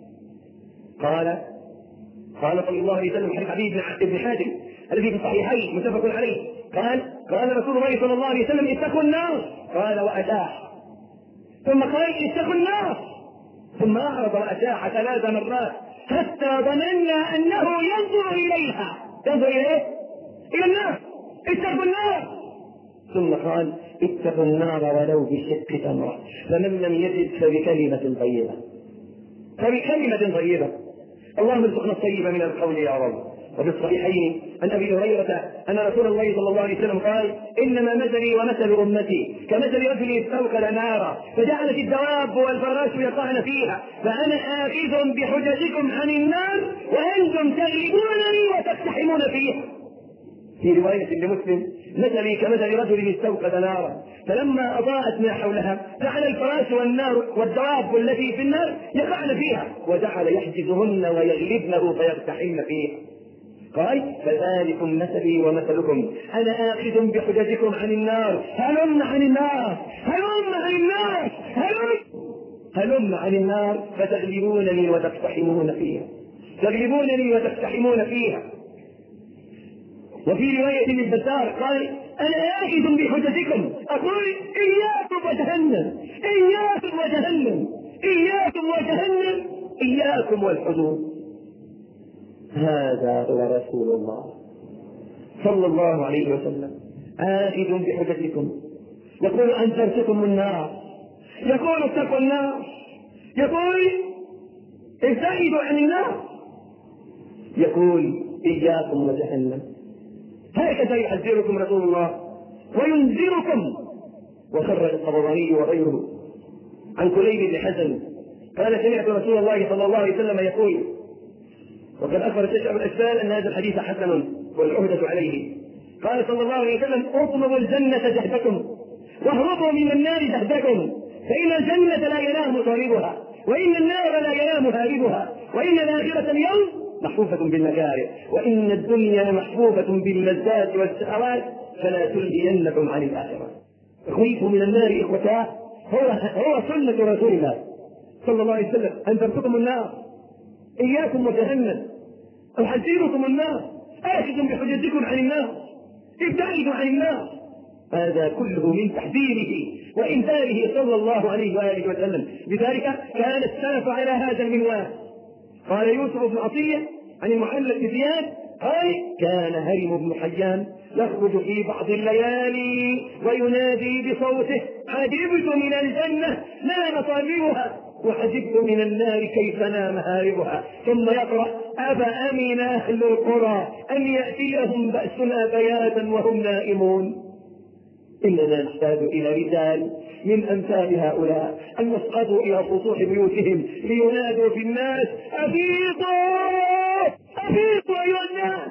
قال قال صلى الله عليه وسلم حديث حبيب بن حاتم الذي في الصحيحين متفق عليه قال: قال رسول الله صلى الله عليه وسلم: اتقوا النار. قال: واتاح. ثم قال: اتقوا النار. ثم اعرض واتاح ثلاث مرات حتى ظننا انه ينظر اليها. ينظر اليه الى النار. اتقوا النار. ثم قال: اتقوا النار ولو بشق تمره، فمن لم يجد فبكلمه طيبه فبكلمه طيبه. اللهم ارزقنا الطيب من القول يا رب. وفي الصحيحين عن ابي هريره ان رسول الله صلى الله عليه وسلم قال: انما مثلي ومثل امتي كمثل رجل استوقد نارا فجعلت الدواب والفراش يقعن فيها فانا اخذ بحججكم عن النار وانتم تغلبونني وتقتحمون فيها. في روايه لمسلم: مثلي كمثل رجل استوقد نارا فلما اضاءت ما حولها جعل الفراش والنار والدواب التي في النار يقعن فيها وجعل يحجزهن ويغلبنه فيقتحمن فيها. قال: فذلكم مثلي ومثلكم انا اخذ بحججكم عن النار هلم عن النار هلم عن النار هلم هلم عن النار فتغلبونني وتقتحمون فيها تغلبونني وتقتحمون فيها. وفي رواية للبزار قال: أنا آخذ بحجتكم أقول: إياكم وجهنم إياكم وجهنم إياكم وجهنم إياكم والحدود. هذا هو رسول الله صلى الله عليه وسلم آخذ بحجتكم يقول: أنذرتكم النار، يقول: اتقوا النار، يقول: ابتعدوا عن النار، يقول: إياكم وجهنم. هكذا يحذركم رسول الله وينذركم. وخرج الطبراني وغيره عن كليب بن حزن قال: سمعت رسول الله صلى الله عليه وسلم يقول، وقد اخبر الشيخ ابو الاشبال ان هذا الحديث حسن والعهده عليه، قال صلى الله عليه وسلم: اطلبوا الجنه جهدكم واهربوا من النار جهدكم، فان الجنه لا ينام طالبها وان النار لا ينام هاربها وان الاخره اليوم محفوفة بالمكاره وإن الدنيا محفوفة باللذات والشهوات فلا تلهينكم عن الآخرة. تخويف من النار إخوتاه هو هو سنة رسول الله صلى الله عليه وسلم. أنذرتكم النار إياكم وجهنم، أحذركم النار، آخذ بحجتكم عن النار، ابتعدوا عن النار. هذا كله من تحذيره وإنذاره صلى الله عليه وآله وسلم. لذلك كان السلف على هذا المنوال. قال يوسف بن عطية عن المعلى بن زياد قال كان هرم بن حيان يخرج في بعض الليالي وينادي بصوته عجبت من الجنة نام طالبها وعجبت من النار كيف نام هاربها. ثم يقرأ أفأمن أهل القرى أن يأتيهم بأسنا بياتا وهم نائمون. إننا نحتاج إلى رجال من أمثال هؤلاء أن يصعدوا إلى سطوح بيوتهم لينادوا في الناس أفيقوا أفيقوا أيها الناس.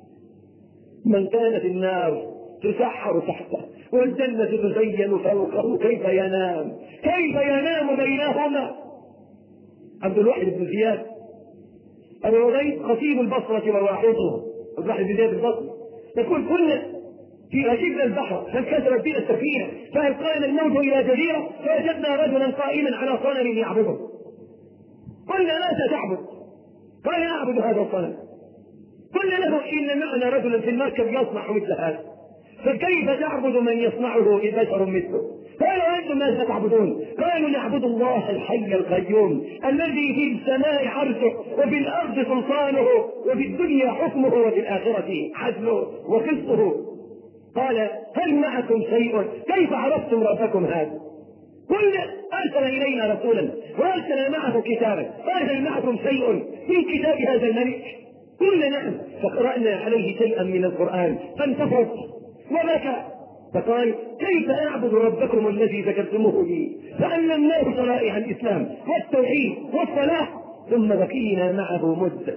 من كان في النار تسحر تحته والجنة تزين فوقه كيف ينام كيف ينام بينهما. عبد الواحد بن زياد أبو عبيد خطيب البصرة وواحده عبد الواحد بن زياد البصري يقول كنا في أشد البحر فانكسرت بنا السفينة فألقانا الموج إلى جزيرة فوجدنا رجلا قائما على صنم يعبده. قلنا ماذا تعبد؟ قال أعبد هذا الصنم. قلنا له إن معنا رجلا في المركب يصنع مثل هذا فكيف تعبد من يصنعه بشر مثله؟ قالوا أنتم ماذا تعبدون؟ قالوا نعبد الله الحي القيوم الذي في السماء عرشه وفي الأرض سلطانه وفي الدنيا حكمه وفي الآخرة عدله وقسطه. قال هل معكم شيء؟ كيف عرفتم ربكم هذا؟ قلنا أرسل إلينا رسولا وأرسل معه كتابا. قال هل معكم شيء من كتاب هذا الملك؟ قلنا نعم. فقرأنا عليه شيئا من القرآن فانتفض وبكى فقال كيف أعبد ربكم الذي ذكرتموه لي فعلمناه شرائع الإسلام والتوحيد والصلاة ثم بكينا معه مدة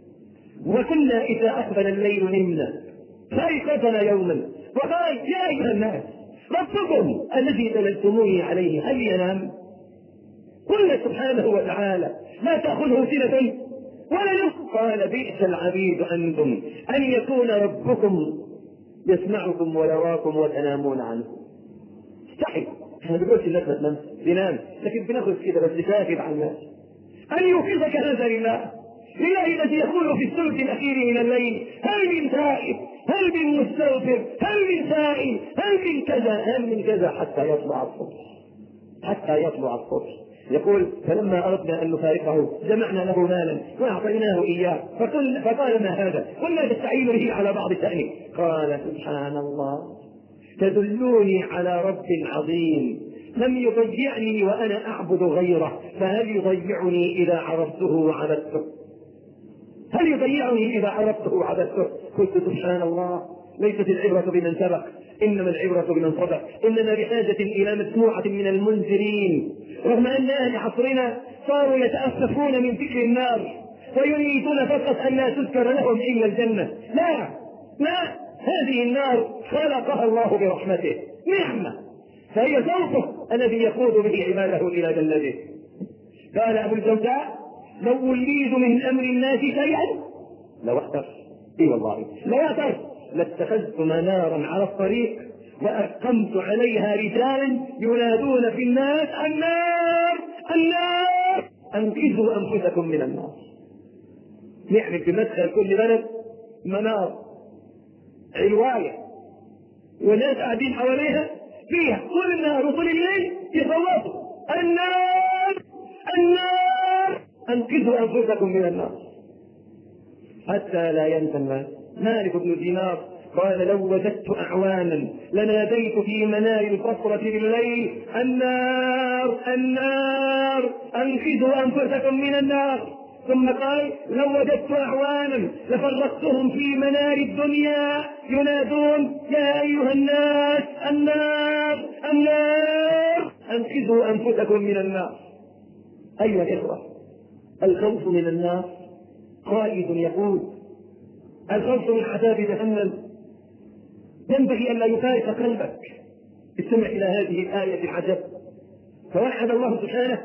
وكنا إذا أقبل الليل نمنا فأيقظنا يوما وقال يا أيها الناس ربكم الذي دللتموني عليه هل ينام؟ قلنا سبحانه وتعالى لا تأخذه سنة ولا نوم. قال بئس العبيد أنتم أن يكون ربكم يسمعكم ويراكم وتنامون عنه. استحي احنا بنقولش الناس ما تنام بنام لكن بناخذ كده بس ساكت عن الناس. أن يوقظك هذا لله لله الذي يقول في الثلث الأخير من الليل هل من تائب هل من مستغفر هل من سائل هل من كذا هل من كذا حتى يطلع الصبح حتى يطلع الصبح. يقول فلما أردنا أن نفارقه جمعنا له مالا وأعطيناه إياه فقل فقال ما هذا؟ قلنا تستعين به على بعض شأنه. قال سبحان الله تدلوني على رب عظيم لم يضيعني وأنا أعبد غيره فهل يضيعني إذا عرفته وعبدته؟ هل يضيعني إذا عرفته وعبدته؟ قلت سبحان الله ليست العبرة بمن سبق إنما العبرة بمن صدق. إننا بحاجة إلى مجموعة من المنذرين رغم أن أهل عصرنا صاروا يتأسفون من ذكر النار ويريدون فقط أن لا تذكر لهم إلا الجنة. لا لا هذه النار خلقها الله برحمته نعمة فهي ذوقه الذي يقود به عباده إلى جنته. قال أبو الجوزاء لو وليد من أمر الناس شيئا لو احتر اي والله لو احتر لاتخذت منارا على الطريق وأقمت عليها رجالا ينادون في الناس النار النار أنقذوا أنفسكم من النار. نعمل في مدخل كل بلد منار رواية والناس قاعدين حواليها فيها طول النهار وطول الليل يصوتوا النار النار أنقذوا أنفسكم من النار حتى لا ينسى الناس. مالك بن دينار قال لو وجدت أعوانا لناديت في منار البصرة بالليل النار النار أنقذوا أنفسكم من النار. ثم قال لو وجدت أعوانا لفرقتهم في منار الدنيا ينادون يا أيها الناس النار النار أنقذوا أنفسكم من النار. أيها الإخوة الخوف من النار قائد يقول الخوف من عذاب جهنم ينبغي أن لا يفارق قلبك. استمع إلى هذه الآية العجب فوحد الله سبحانه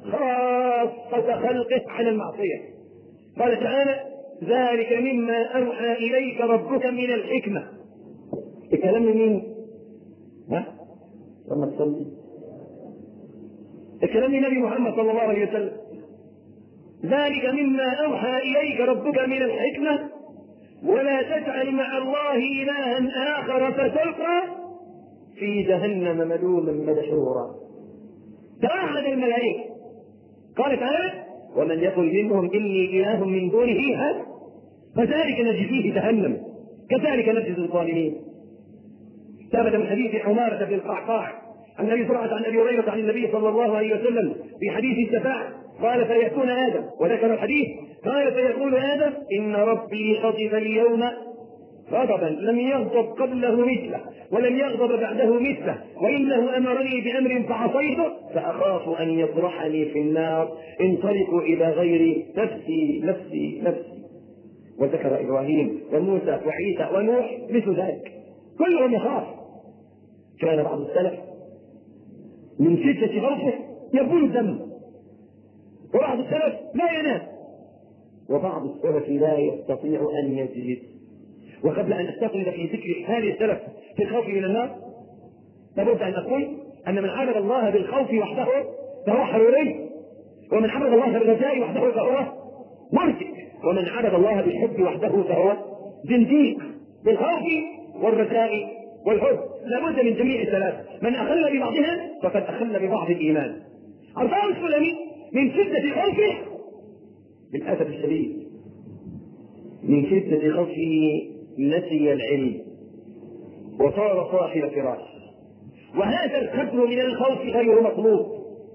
خاصة خلقه على المعصية. قال تعالى ذلك مما أوحى إليك ربك من الحكمة الكلام لمين؟ ها؟ لما تصلي الكلام للنبي محمد صلى الله عليه وسلم. ذلك مما أوحى إليك ربك من الحكمة ولا تجعل مع الله إلها آخر فتلقى في جهنم ملوما مدحورا. توحد الملائكة قال تعالى ومن يقل منهم إني إله من دونه فذلك نجزيه جهنم كذلك نجزي الظالمين. ثبت من حديث عمارة بن القعقاع عن ابي زرعة عن ابي هريرة عن النبي صلى الله عليه وسلم في حديث الشفاعة قال فيأتون آدم وذكر الحديث قال فيقول آدم إن ربي غضب اليوم غضبا لم يغضب قبله مثله ولم يغضب بعده مثله وإنه أمرني بأمر فعصيته فأخاف أن يطرحني في النار انطلقوا إلى غيري نفسي نفسي نفسي. وذكر إبراهيم وموسى وعيسى ونوح مثل ذلك كلهم يخاف. كان بعض السلف من شدة خوفه يبول الدم وبعض السلف لا ينام وبعض السلف لا يستطيع أن يجلس. وقبل أن أستطرد في ذكر حال السلف في الخوف من النار لابد أن أقول أن من عبد الله بالخوف وحده فهو حروري ومن عبد الله بالرجاء وحده فهو مرجئ ومن عبد الله بالحب وحده فهو زنديق. بالخوف والرجاء والحب لابد من جميع الثلاث. من أخل ببعضها فقد أخل ببعض الإيمان. أربعة السلمي من شدة خوفه بالأسف الشديد من شدة خوفه نسي العلم وصار صاحب فراش. وهذا القدر من الخوف غير مطلوب.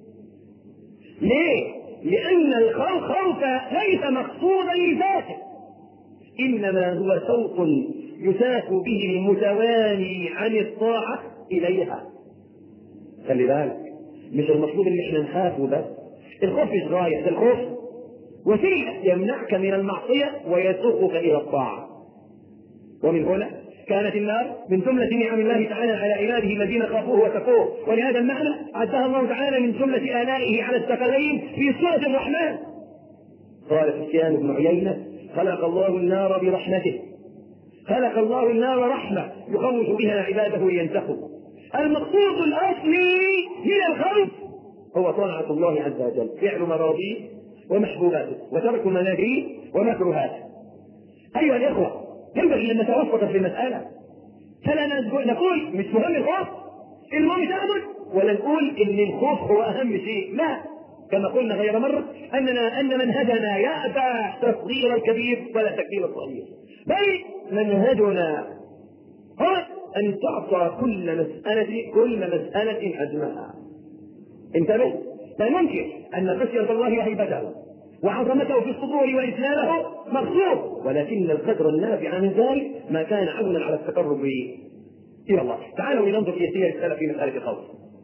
ليه؟ لأن الخوف خوف ليس مقصودا لذاته إنما هو سوق يساق به المتواني عن الطاعة إليها. خلي بالك مش المطلوب ان احنا نخاف بس. الخوف مش غاية، ده الخوف وسيلة يمنعك من المعصية ويسوقك إلى الطاعة. ومن هنا كانت النار من جملة نعم الله تعالى على عباده الذين خافوه وتقوه. ولهذا المعنى عدها الله تعالى من جملة آلائه على الثقلين في سورة الرحمن. قال سفيان بن عيينة خلق الله النار برحمته خلق الله النار رحمة يخوف بها عباده لينتقوا. المقصود الأصلي من الخوف هو طاعة الله عز وجل فعل مراضيه ومحبوباته وترك مناهيه ومكروهاته. أيها الإخوة ينبغي أن نتوسط في المسألة فلا نقول مش مهم الخوف المهم تعبد ولا نقول إن الخوف هو أهم شيء. لا كما قلنا غير مرة أننا أن منهجنا يأبى تصغير الكبير ولا تكبير الصغير بل منهجنا هو أن تعطى كل مسألة كل مسألة حجمها. انتبه لا ننكر أن خشية الله وهيبته وعظمته في الصدور وإسلامه مقصود ولكن القدر النافع من ذلك ما كان عونا على التقرب إلى الله. تعالوا لننظر إلى سير السلف في مسألة الخوف.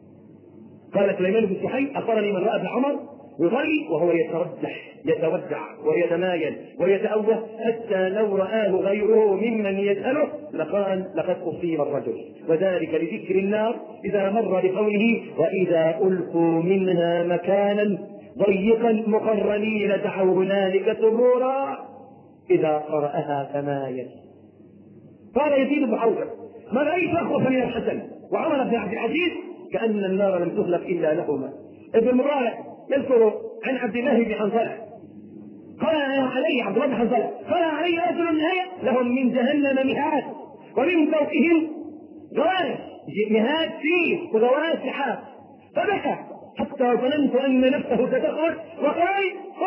قال سليمان بن سحيم أخبرني من رأى ابن عمر يصلي وهو يترجح يتودع ويتمايل ويتأوه حتى لو رآه غيره ممن يسأله لقال لقد أصيب الرجل وذلك لذكر النار إذا مر بقوله وإذا ألقوا منها مكانا ضيقا مقرنين دعوا هنالك ثبورا إذا قرأها تمايل. قال يزيد بن حوشب ما رأيت أخوف من الحسن وعمر بن عبد العزيز كأن النار لم تخلق إلا لهما. ابن المبارك يذكر عن عبد الله بن حنظلة قال علي عبد الله بن حنظلة قال علي رجل النهاية لهم من جهنم مهاد ومن فوقهم غواش مهاد فيه وغواش سحاب فبكى حتى ظننت أن نفسه تتخرج وقال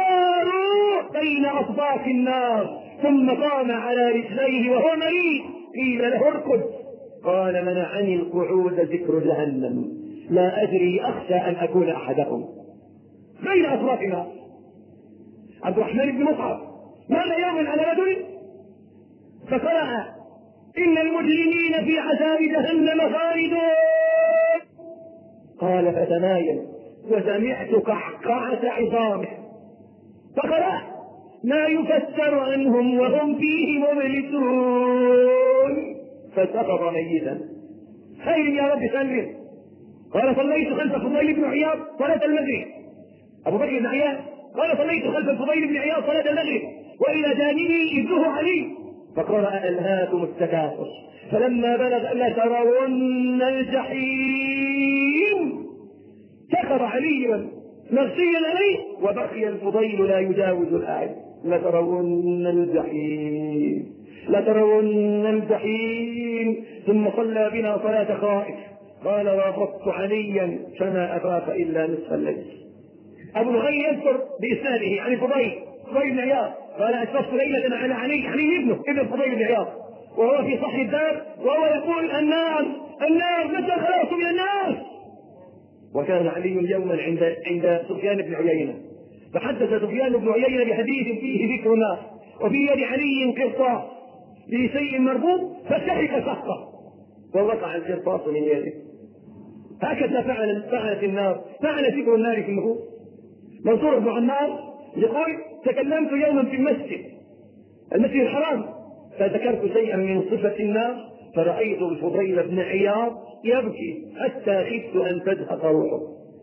صاروا بين أصباط النار ثم قام على رجليه وهو مريض قيل له اركض قال منعني القعود ذكر جهنم لا أدري أخشى أن أكون أحدهم بين أصباط النار. عبد الرحمن بن مصعب ماذا يوم على رجل فقرأ إن المجرمين في عذاب جهنم خالدون قال فتمايل وسمعت قعقعة عظامه فقرأ ما يفسر عنهم وهم فيه مبلسون فسقط ميتا. خير يا رب سلم. قال صليت خلف الفضيل بن عياض صلاة المغرب. أبو بكر بن عياض قال صليت خلف الفضيل بن عياض صلاة المغرب وإلى جانبي ابنه علي فقرأ ألهاكم التكاثر فلما بلغ لترون الجحيم سخر عليا مغشيا عليه وبقي الفضيل لا يجاوز الآية لترون الجحيم لترون الجحيم ثم صلى بنا صلاة خائف قال رافضت عليا فما أفاق إلا نصف الليل. أبو الغي يذكر بإسناده عن الفضيل فضيل بن عياض قال أشرفت ليلة على علي علي ابنه ابن الفضيل بن عياض وهو في صحن الدار وهو يقول النار النار متى خلصت من الناس. وكان علي يوما عند عند سفيان بن عيينة فحدث سفيان بن عيينة بحديث فيه ذكر النار وفي يد علي قرطاس بشيء مربوط فسحق سحقه ووقع القرطاس من يده. هكذا فعل فعلت النار فعل ذكر النار في النفوس. منصور بن عمار يقول تكلمت يوما في المسجد المسجد الحرام فذكرت شيئا من صفة النار فرأيت الفضيل بن عياض يبكي حتى خفت أن تزهق روحه.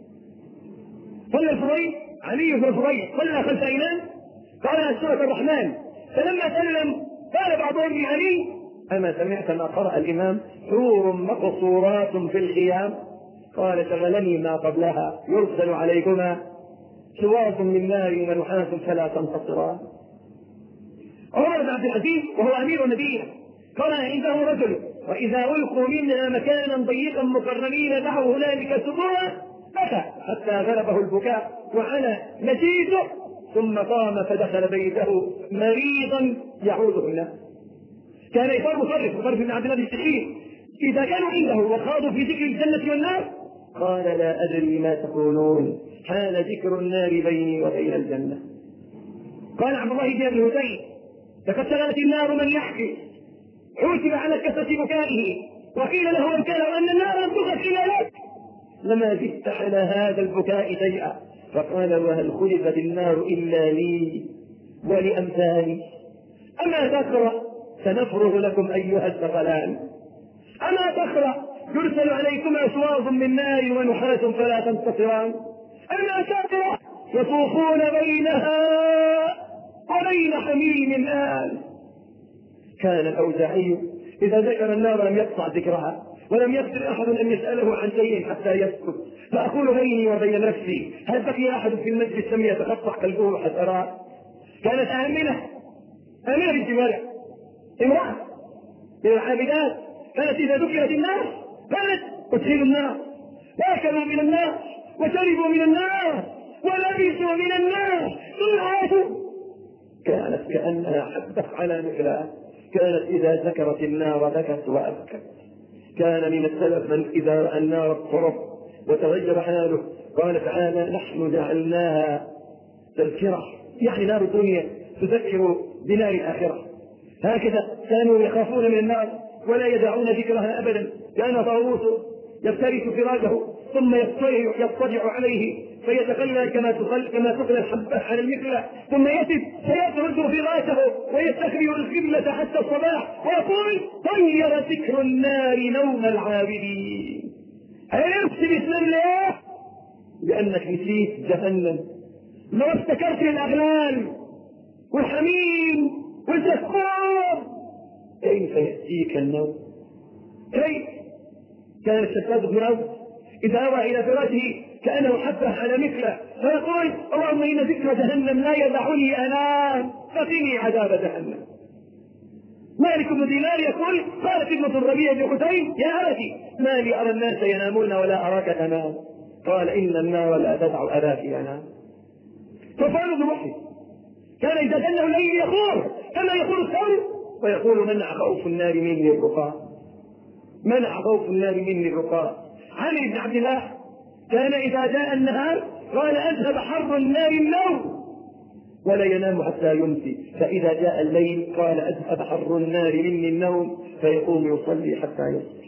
صلى الفضيل علي بن الفضيل صلى خلف إمام قال سورة الرحمن فلما سلم قال بعضهم لعلي أما سمعت ما قرأ الإمام حور مقصورات في الخيام قال شغلني ما قبلها يرسل عليكما شواظ من نار ونحاس فلا تنتصران. عمر بن عبد العزيز وهو أمير المدينة قال عنده رجل وإذا ألقوا منها مكانا ضيقا مقرنين دعوا هنالك سبوعا بكى حتى غلبه البكاء وعلى نسيته ثم قام فدخل بيته مريضا يعوده الله. كان يقول مصرف مصرف بن عبد الله بن سخير إذا كانوا عنده وخاضوا في ذكر الجنة والنار قال لا أدري ما تقولون حان ذكر النار بيني وبين الجنة. قال عبد الله بن أبي هذيل لقد شغلت النار من يحكي حوسب على كثرة بكائه وقيل له إن كان وأن النار لم تغش إلا لك لما زدت على هذا البكاء شيئا فقال وهل خلقت النار إلا لي ولأمثالي أما تقرأ سنفرغ لكم أيها الثقلان أما تقرأ يرسل عليكم أشواظ من نار ونحاس فلا تنتصران أما تقرأ يطوفون بينها وبين حميم الآن. كان الأوزاعي إذا ذكر النار لم يقطع ذكرها ولم يقدر أحد أن يسأله عن شيء حتى يسكت فأقول بيني وبين نفسي هل بقي أحد في المجلس لم يتقطع قلبه حتى أراه. كانت آمنة آمنة بنت مالك امرأة من العابدات كانت إذا ذكرت النار كانت تدخل النار وأكلوا من النار وشربوا من النار ولبسوا من النار ثم عاشوا كانت كأنها حبت على مثلها. كانت إذا ذكرت النار بكت وأبكت. كان من السلف من إذا رأى النار اضطرب وتغير حاله قال تعالى نحن جعلناها تذكرة يعني نار الدنيا تذكر بنار الآخرة. هكذا كانوا يخافون من النار ولا يدعون ذكرها أبدا. كان طاووس يفترس فراشه ثم يضطجع عليه فيتقلى كما تقل كما تقلى الحبة على المثلى ثم يسد فيطرد فراشه ويستخبئ القبلة حتى الصباح ويقول طير ذكر النار نوم العابدين. عرفت باسم الله لأنك نسيت جهنم ما افتكرت الأغلال والحميم والزفار. كيف يأتيك النوم؟ كيف كان الشداد بن عوف إذا أوى إلى فراشه كأنه حبه على مثله فيقول اللهم إن ذكر جهنم لا يدعني أنام فقني عذاب جهنم. مالك بن دينار يقول قالت ابنة الربيع بن حسين يا أبتي ما لي أرى الناس ينامون ولا أراك تنام قال إن النار لا تدع أباك ينام. فقال ابن محسن كان إذا جنه الليل يقول كما يقول الثور ويقول منع خوف النار مني الرقاء منع خوف النار مني الرقاء. علي بن عبد الله كان إذا جاء النهار قال أذهب حر النار النوم ولا ينام حتى يمسي فإذا جاء الليل قال أذهب حر النار مني النوم فيقوم يصلي حتى يصبح.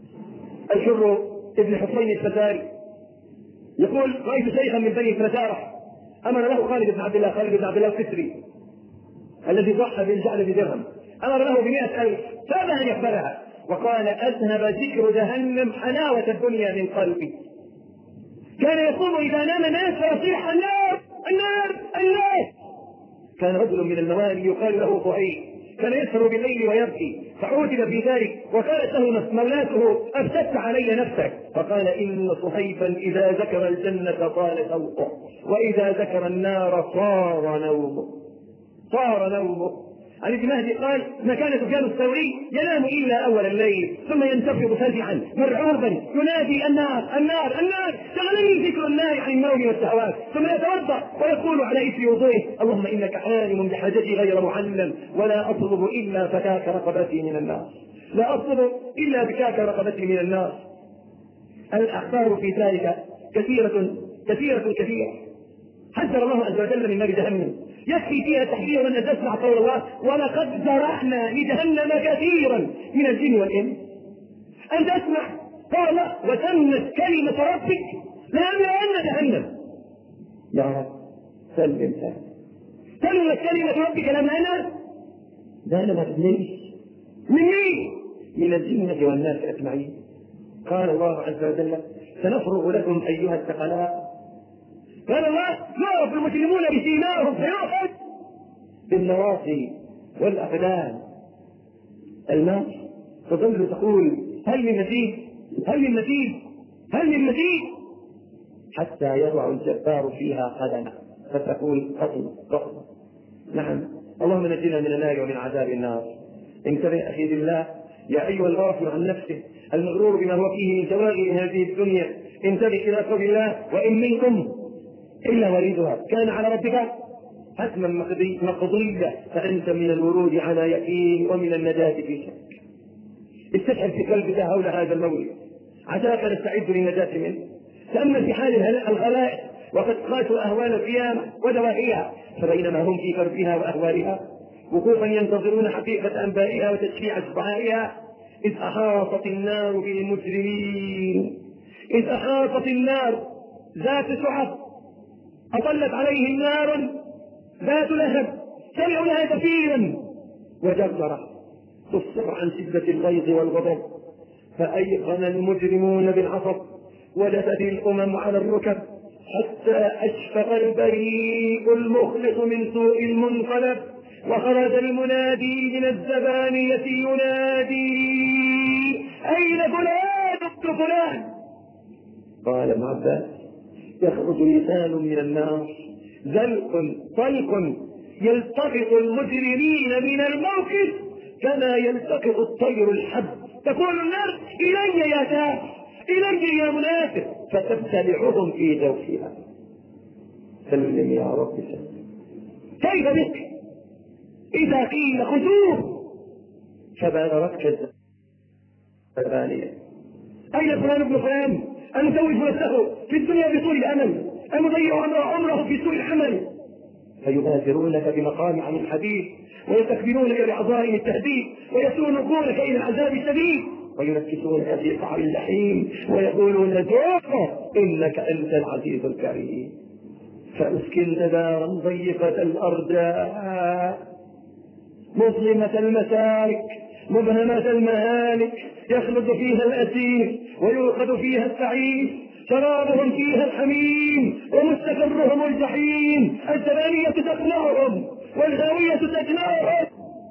الحر ابن حسين الفتاري يقول رأيت شيخا من بني فزارة أمر له خالد بن عبد الله خالد بن عبد الله الكسري الذي ضحى بالجعل بدرهم أمر له بمئة ألف فأبى أن يقبلها وقال أذهب ذكر جهنم حلاوة الدنيا من قلبي. كان يقوم إذا نام ناس فيصيح النار النار النار. كان رجل من الموالي يقال له ضعيف كان يسهر بالليل ويبكي، فعوتب في ذلك وقالت له مولاته أفسدت علي نفسك، فقال إن صهيبا إذا ذكر الجنة طال صوته وإذا ذكر النار صار نومه صار نومه. عن ابن مهدي قال ما كان سفيان الثوري ينام إلا أول الليل ثم ينتفض فزعا مرعوبا ينادي النار النار النار شغلني ذكر النار عن النوم والشهوات، ثم يتوضأ ويقول على إثر وضوئه اللهم إنك عالم بحاجتي غير معلم ولا أطلب إلا فكاك رقبتي من النار لا أطلب إلا بكاك رقبتي من النار. الأخبار في ذلك كثيرة كثيرة كثيرة. حذر الله عز وجل من نار جهنم يكفي فيها تحذيرا ان تسمع قول الله ولقد ذرأنا لجهنم كثيرا من الجن والانس. ان تسمع قال وتمت كلمة ربك لأملأن جهنم. يا رب سلم سلم تمت كلمة ربك لأملأن جهنم ليش؟ من مين؟ من الجنة والناس اجمعين. قال الله عز وجل سنفرغ لكم ايها الثقلاء. قال الله يعرف المجرمون بسيماهم فيؤخذ بالنواصي والأقدام. الناس تظل تقول هل من مزيد هل من مزيد هل من مزيد حتى يضع الجبار فيها قدمه فتقول قطن قطن. نعم اللهم نجينا من النار ومن عذاب النار. انتبه أخي بالله يا أيها الغافل عن نفسه المغرور بما هو فيه من شواغل هذه الدنيا. انتبه إلى قول الله وإن منكم إلا وردها كان على ربك حتما مقضيا فأنت من الورود على يقين ومن النجاة في شك. استشعر في قلبك حول هذا المولد عساك نستعد للنجاة منه. تأمل في حال الغلائق وقد قاسوا أهوال القيامة ودواهيها فبينما هم في كربها وأهوالها وقوفا ينتظرون حقيقة أنبائها وتشريع شفعائها إذ أحاطت النار بالمجرمين إذ أحاطت النار ذات شعب أطلت عليهم نار ذات لهب سمعوا لها زفيرا وجبرة تصفر عن شدة الغيظ والغضب فأيقن المجرمون بالعصب ولفت الأمم على الركب حتى أشفق البريء المخلص من سوء المنقلب وخرج المنادي من الزبانية ينادي أين فلان ابن فلان. قال ابن عباس يخرج لسان من النار زلق طلق يلتقط المجرمين من الموقف كما يلتقط الطير الحب تقول النار إلي يا تاف إلي يا منافق فتبتلعهم في جوفها. سلم يا رب سلم. كيف بك إذا قيل خذوه فبادرتك الزبانية أين فلان ابن فلان المزوج نفسه في الدنيا بطول الأمل المضيع عمره في سوء الحمل فيبادرونك بمقامع من الحديث ويستكبرونك بعظائم التهديد ويسونقونك إلى العذاب الشديد وينكسونك في قعر الجحيم ويقولون ذوق إنك أنت العزيز الكريم. فأسكنت دارا ضيقة الأرجاء مظلمة المسالك مبهمة المهالك يخلد فيها الأسير ويؤخذ فيها السعيد شرابهم فيها الحميم ومستقرهم الجحيم الزبانية تقنعهم والهاوية تجنعهم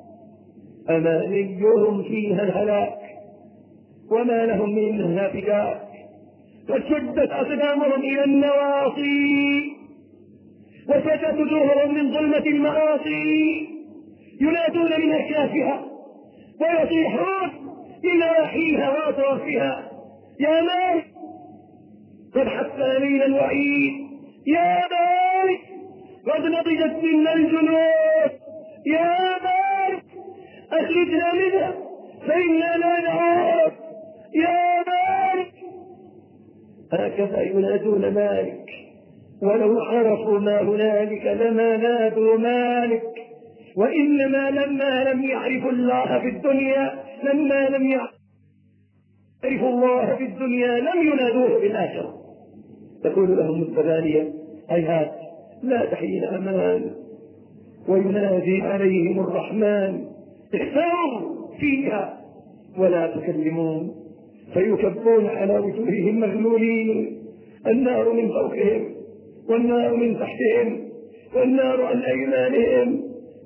أمانيهم فيها الهلاك وما لهم منها فكاك قد شدت أقدامهم إلى النواصي وفتت وجوههم من ظلمة المعاصي ينادون من أكشافها ويصيحون من نواحيها وأطرافها يا مالك قد حتى ليل الوعيد يا مالك قد نضجت منا الجنود يا مالك أخرجنا منها فإنا لا نعود يا مالك. هكذا ينادون مالك ولو عرفوا ما هنالك لما نادوا مالك وإنما لما لم يعرفوا الله في الدنيا لما لم يعرفوا الله في الدنيا لم ينادوه بالآخرة. تقول لهم الزبانية هيهات لا تحين أمان وينادي عليهم الرحمن احسروا فيها ولا تكلمون فيكبون على وجوههم مغلولين النار من فوقهم والنار من تحتهم والنار عن أيمانهم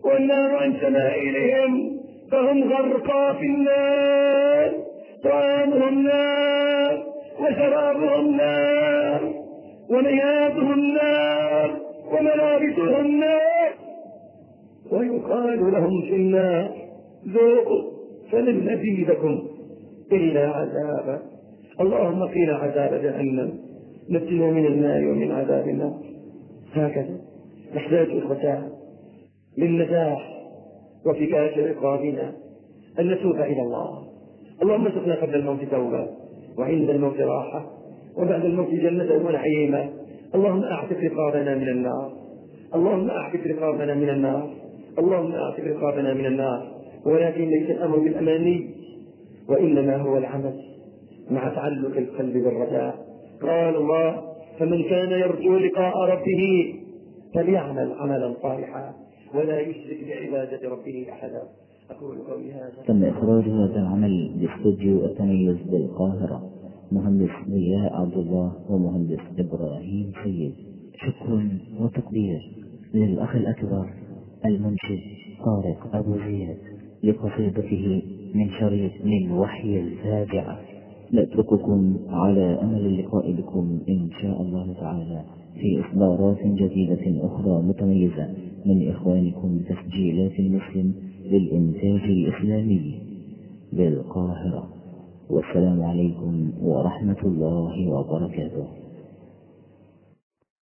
والنار عن شمائلهم فهم غرقى في النار، طعامهم نار وشرابهم نار وميادهم نار وملابسهم نار، ويقال لهم في النار ذوقوا فلن نزيدكم إلا عذابا. اللهم قنا عذاب جهنم، نجنا من النار ومن عذاب النار. هكذا نحتاج إخوتان للنجاح وفكاك رقابنا أن نتوب إلى الله. اللهم ارزقنا قبل الموت توبة، وعند الموت راحة، وبعد الموت جنة ونعيما. اللهم أعتق رقابنا من النار، اللهم أعتق رقابنا من النار، اللهم أعتق رقابنا من النار. ولكن ليس الأمر بالأماني، وإنما هو العمل مع تعلق القلب بالرجاء. قال الله: فمن كان يرجو لقاء ربه فليعمل عملا صالحا ولا يشرك بعبادة ربه أحدا. أقول قولي هذا. تم إخراج هذا العمل باستوديو التميز بالقاهرة، مهندس ضياء عبد الله ومهندس إبراهيم سيد. شكر وتقدير للأخ الأكبر المنشد طارق أبو زياد لقصيدته من شريط من وحي الفاجعة. نترككم على أمل اللقاء بكم إن شاء الله تعالى في إصدارات جديدة أخرى متميزة من إخوانكم تسجيلات المسلم للإنتاج الإسلامي بالقاهرة. والسلام عليكم ورحمة الله وبركاته.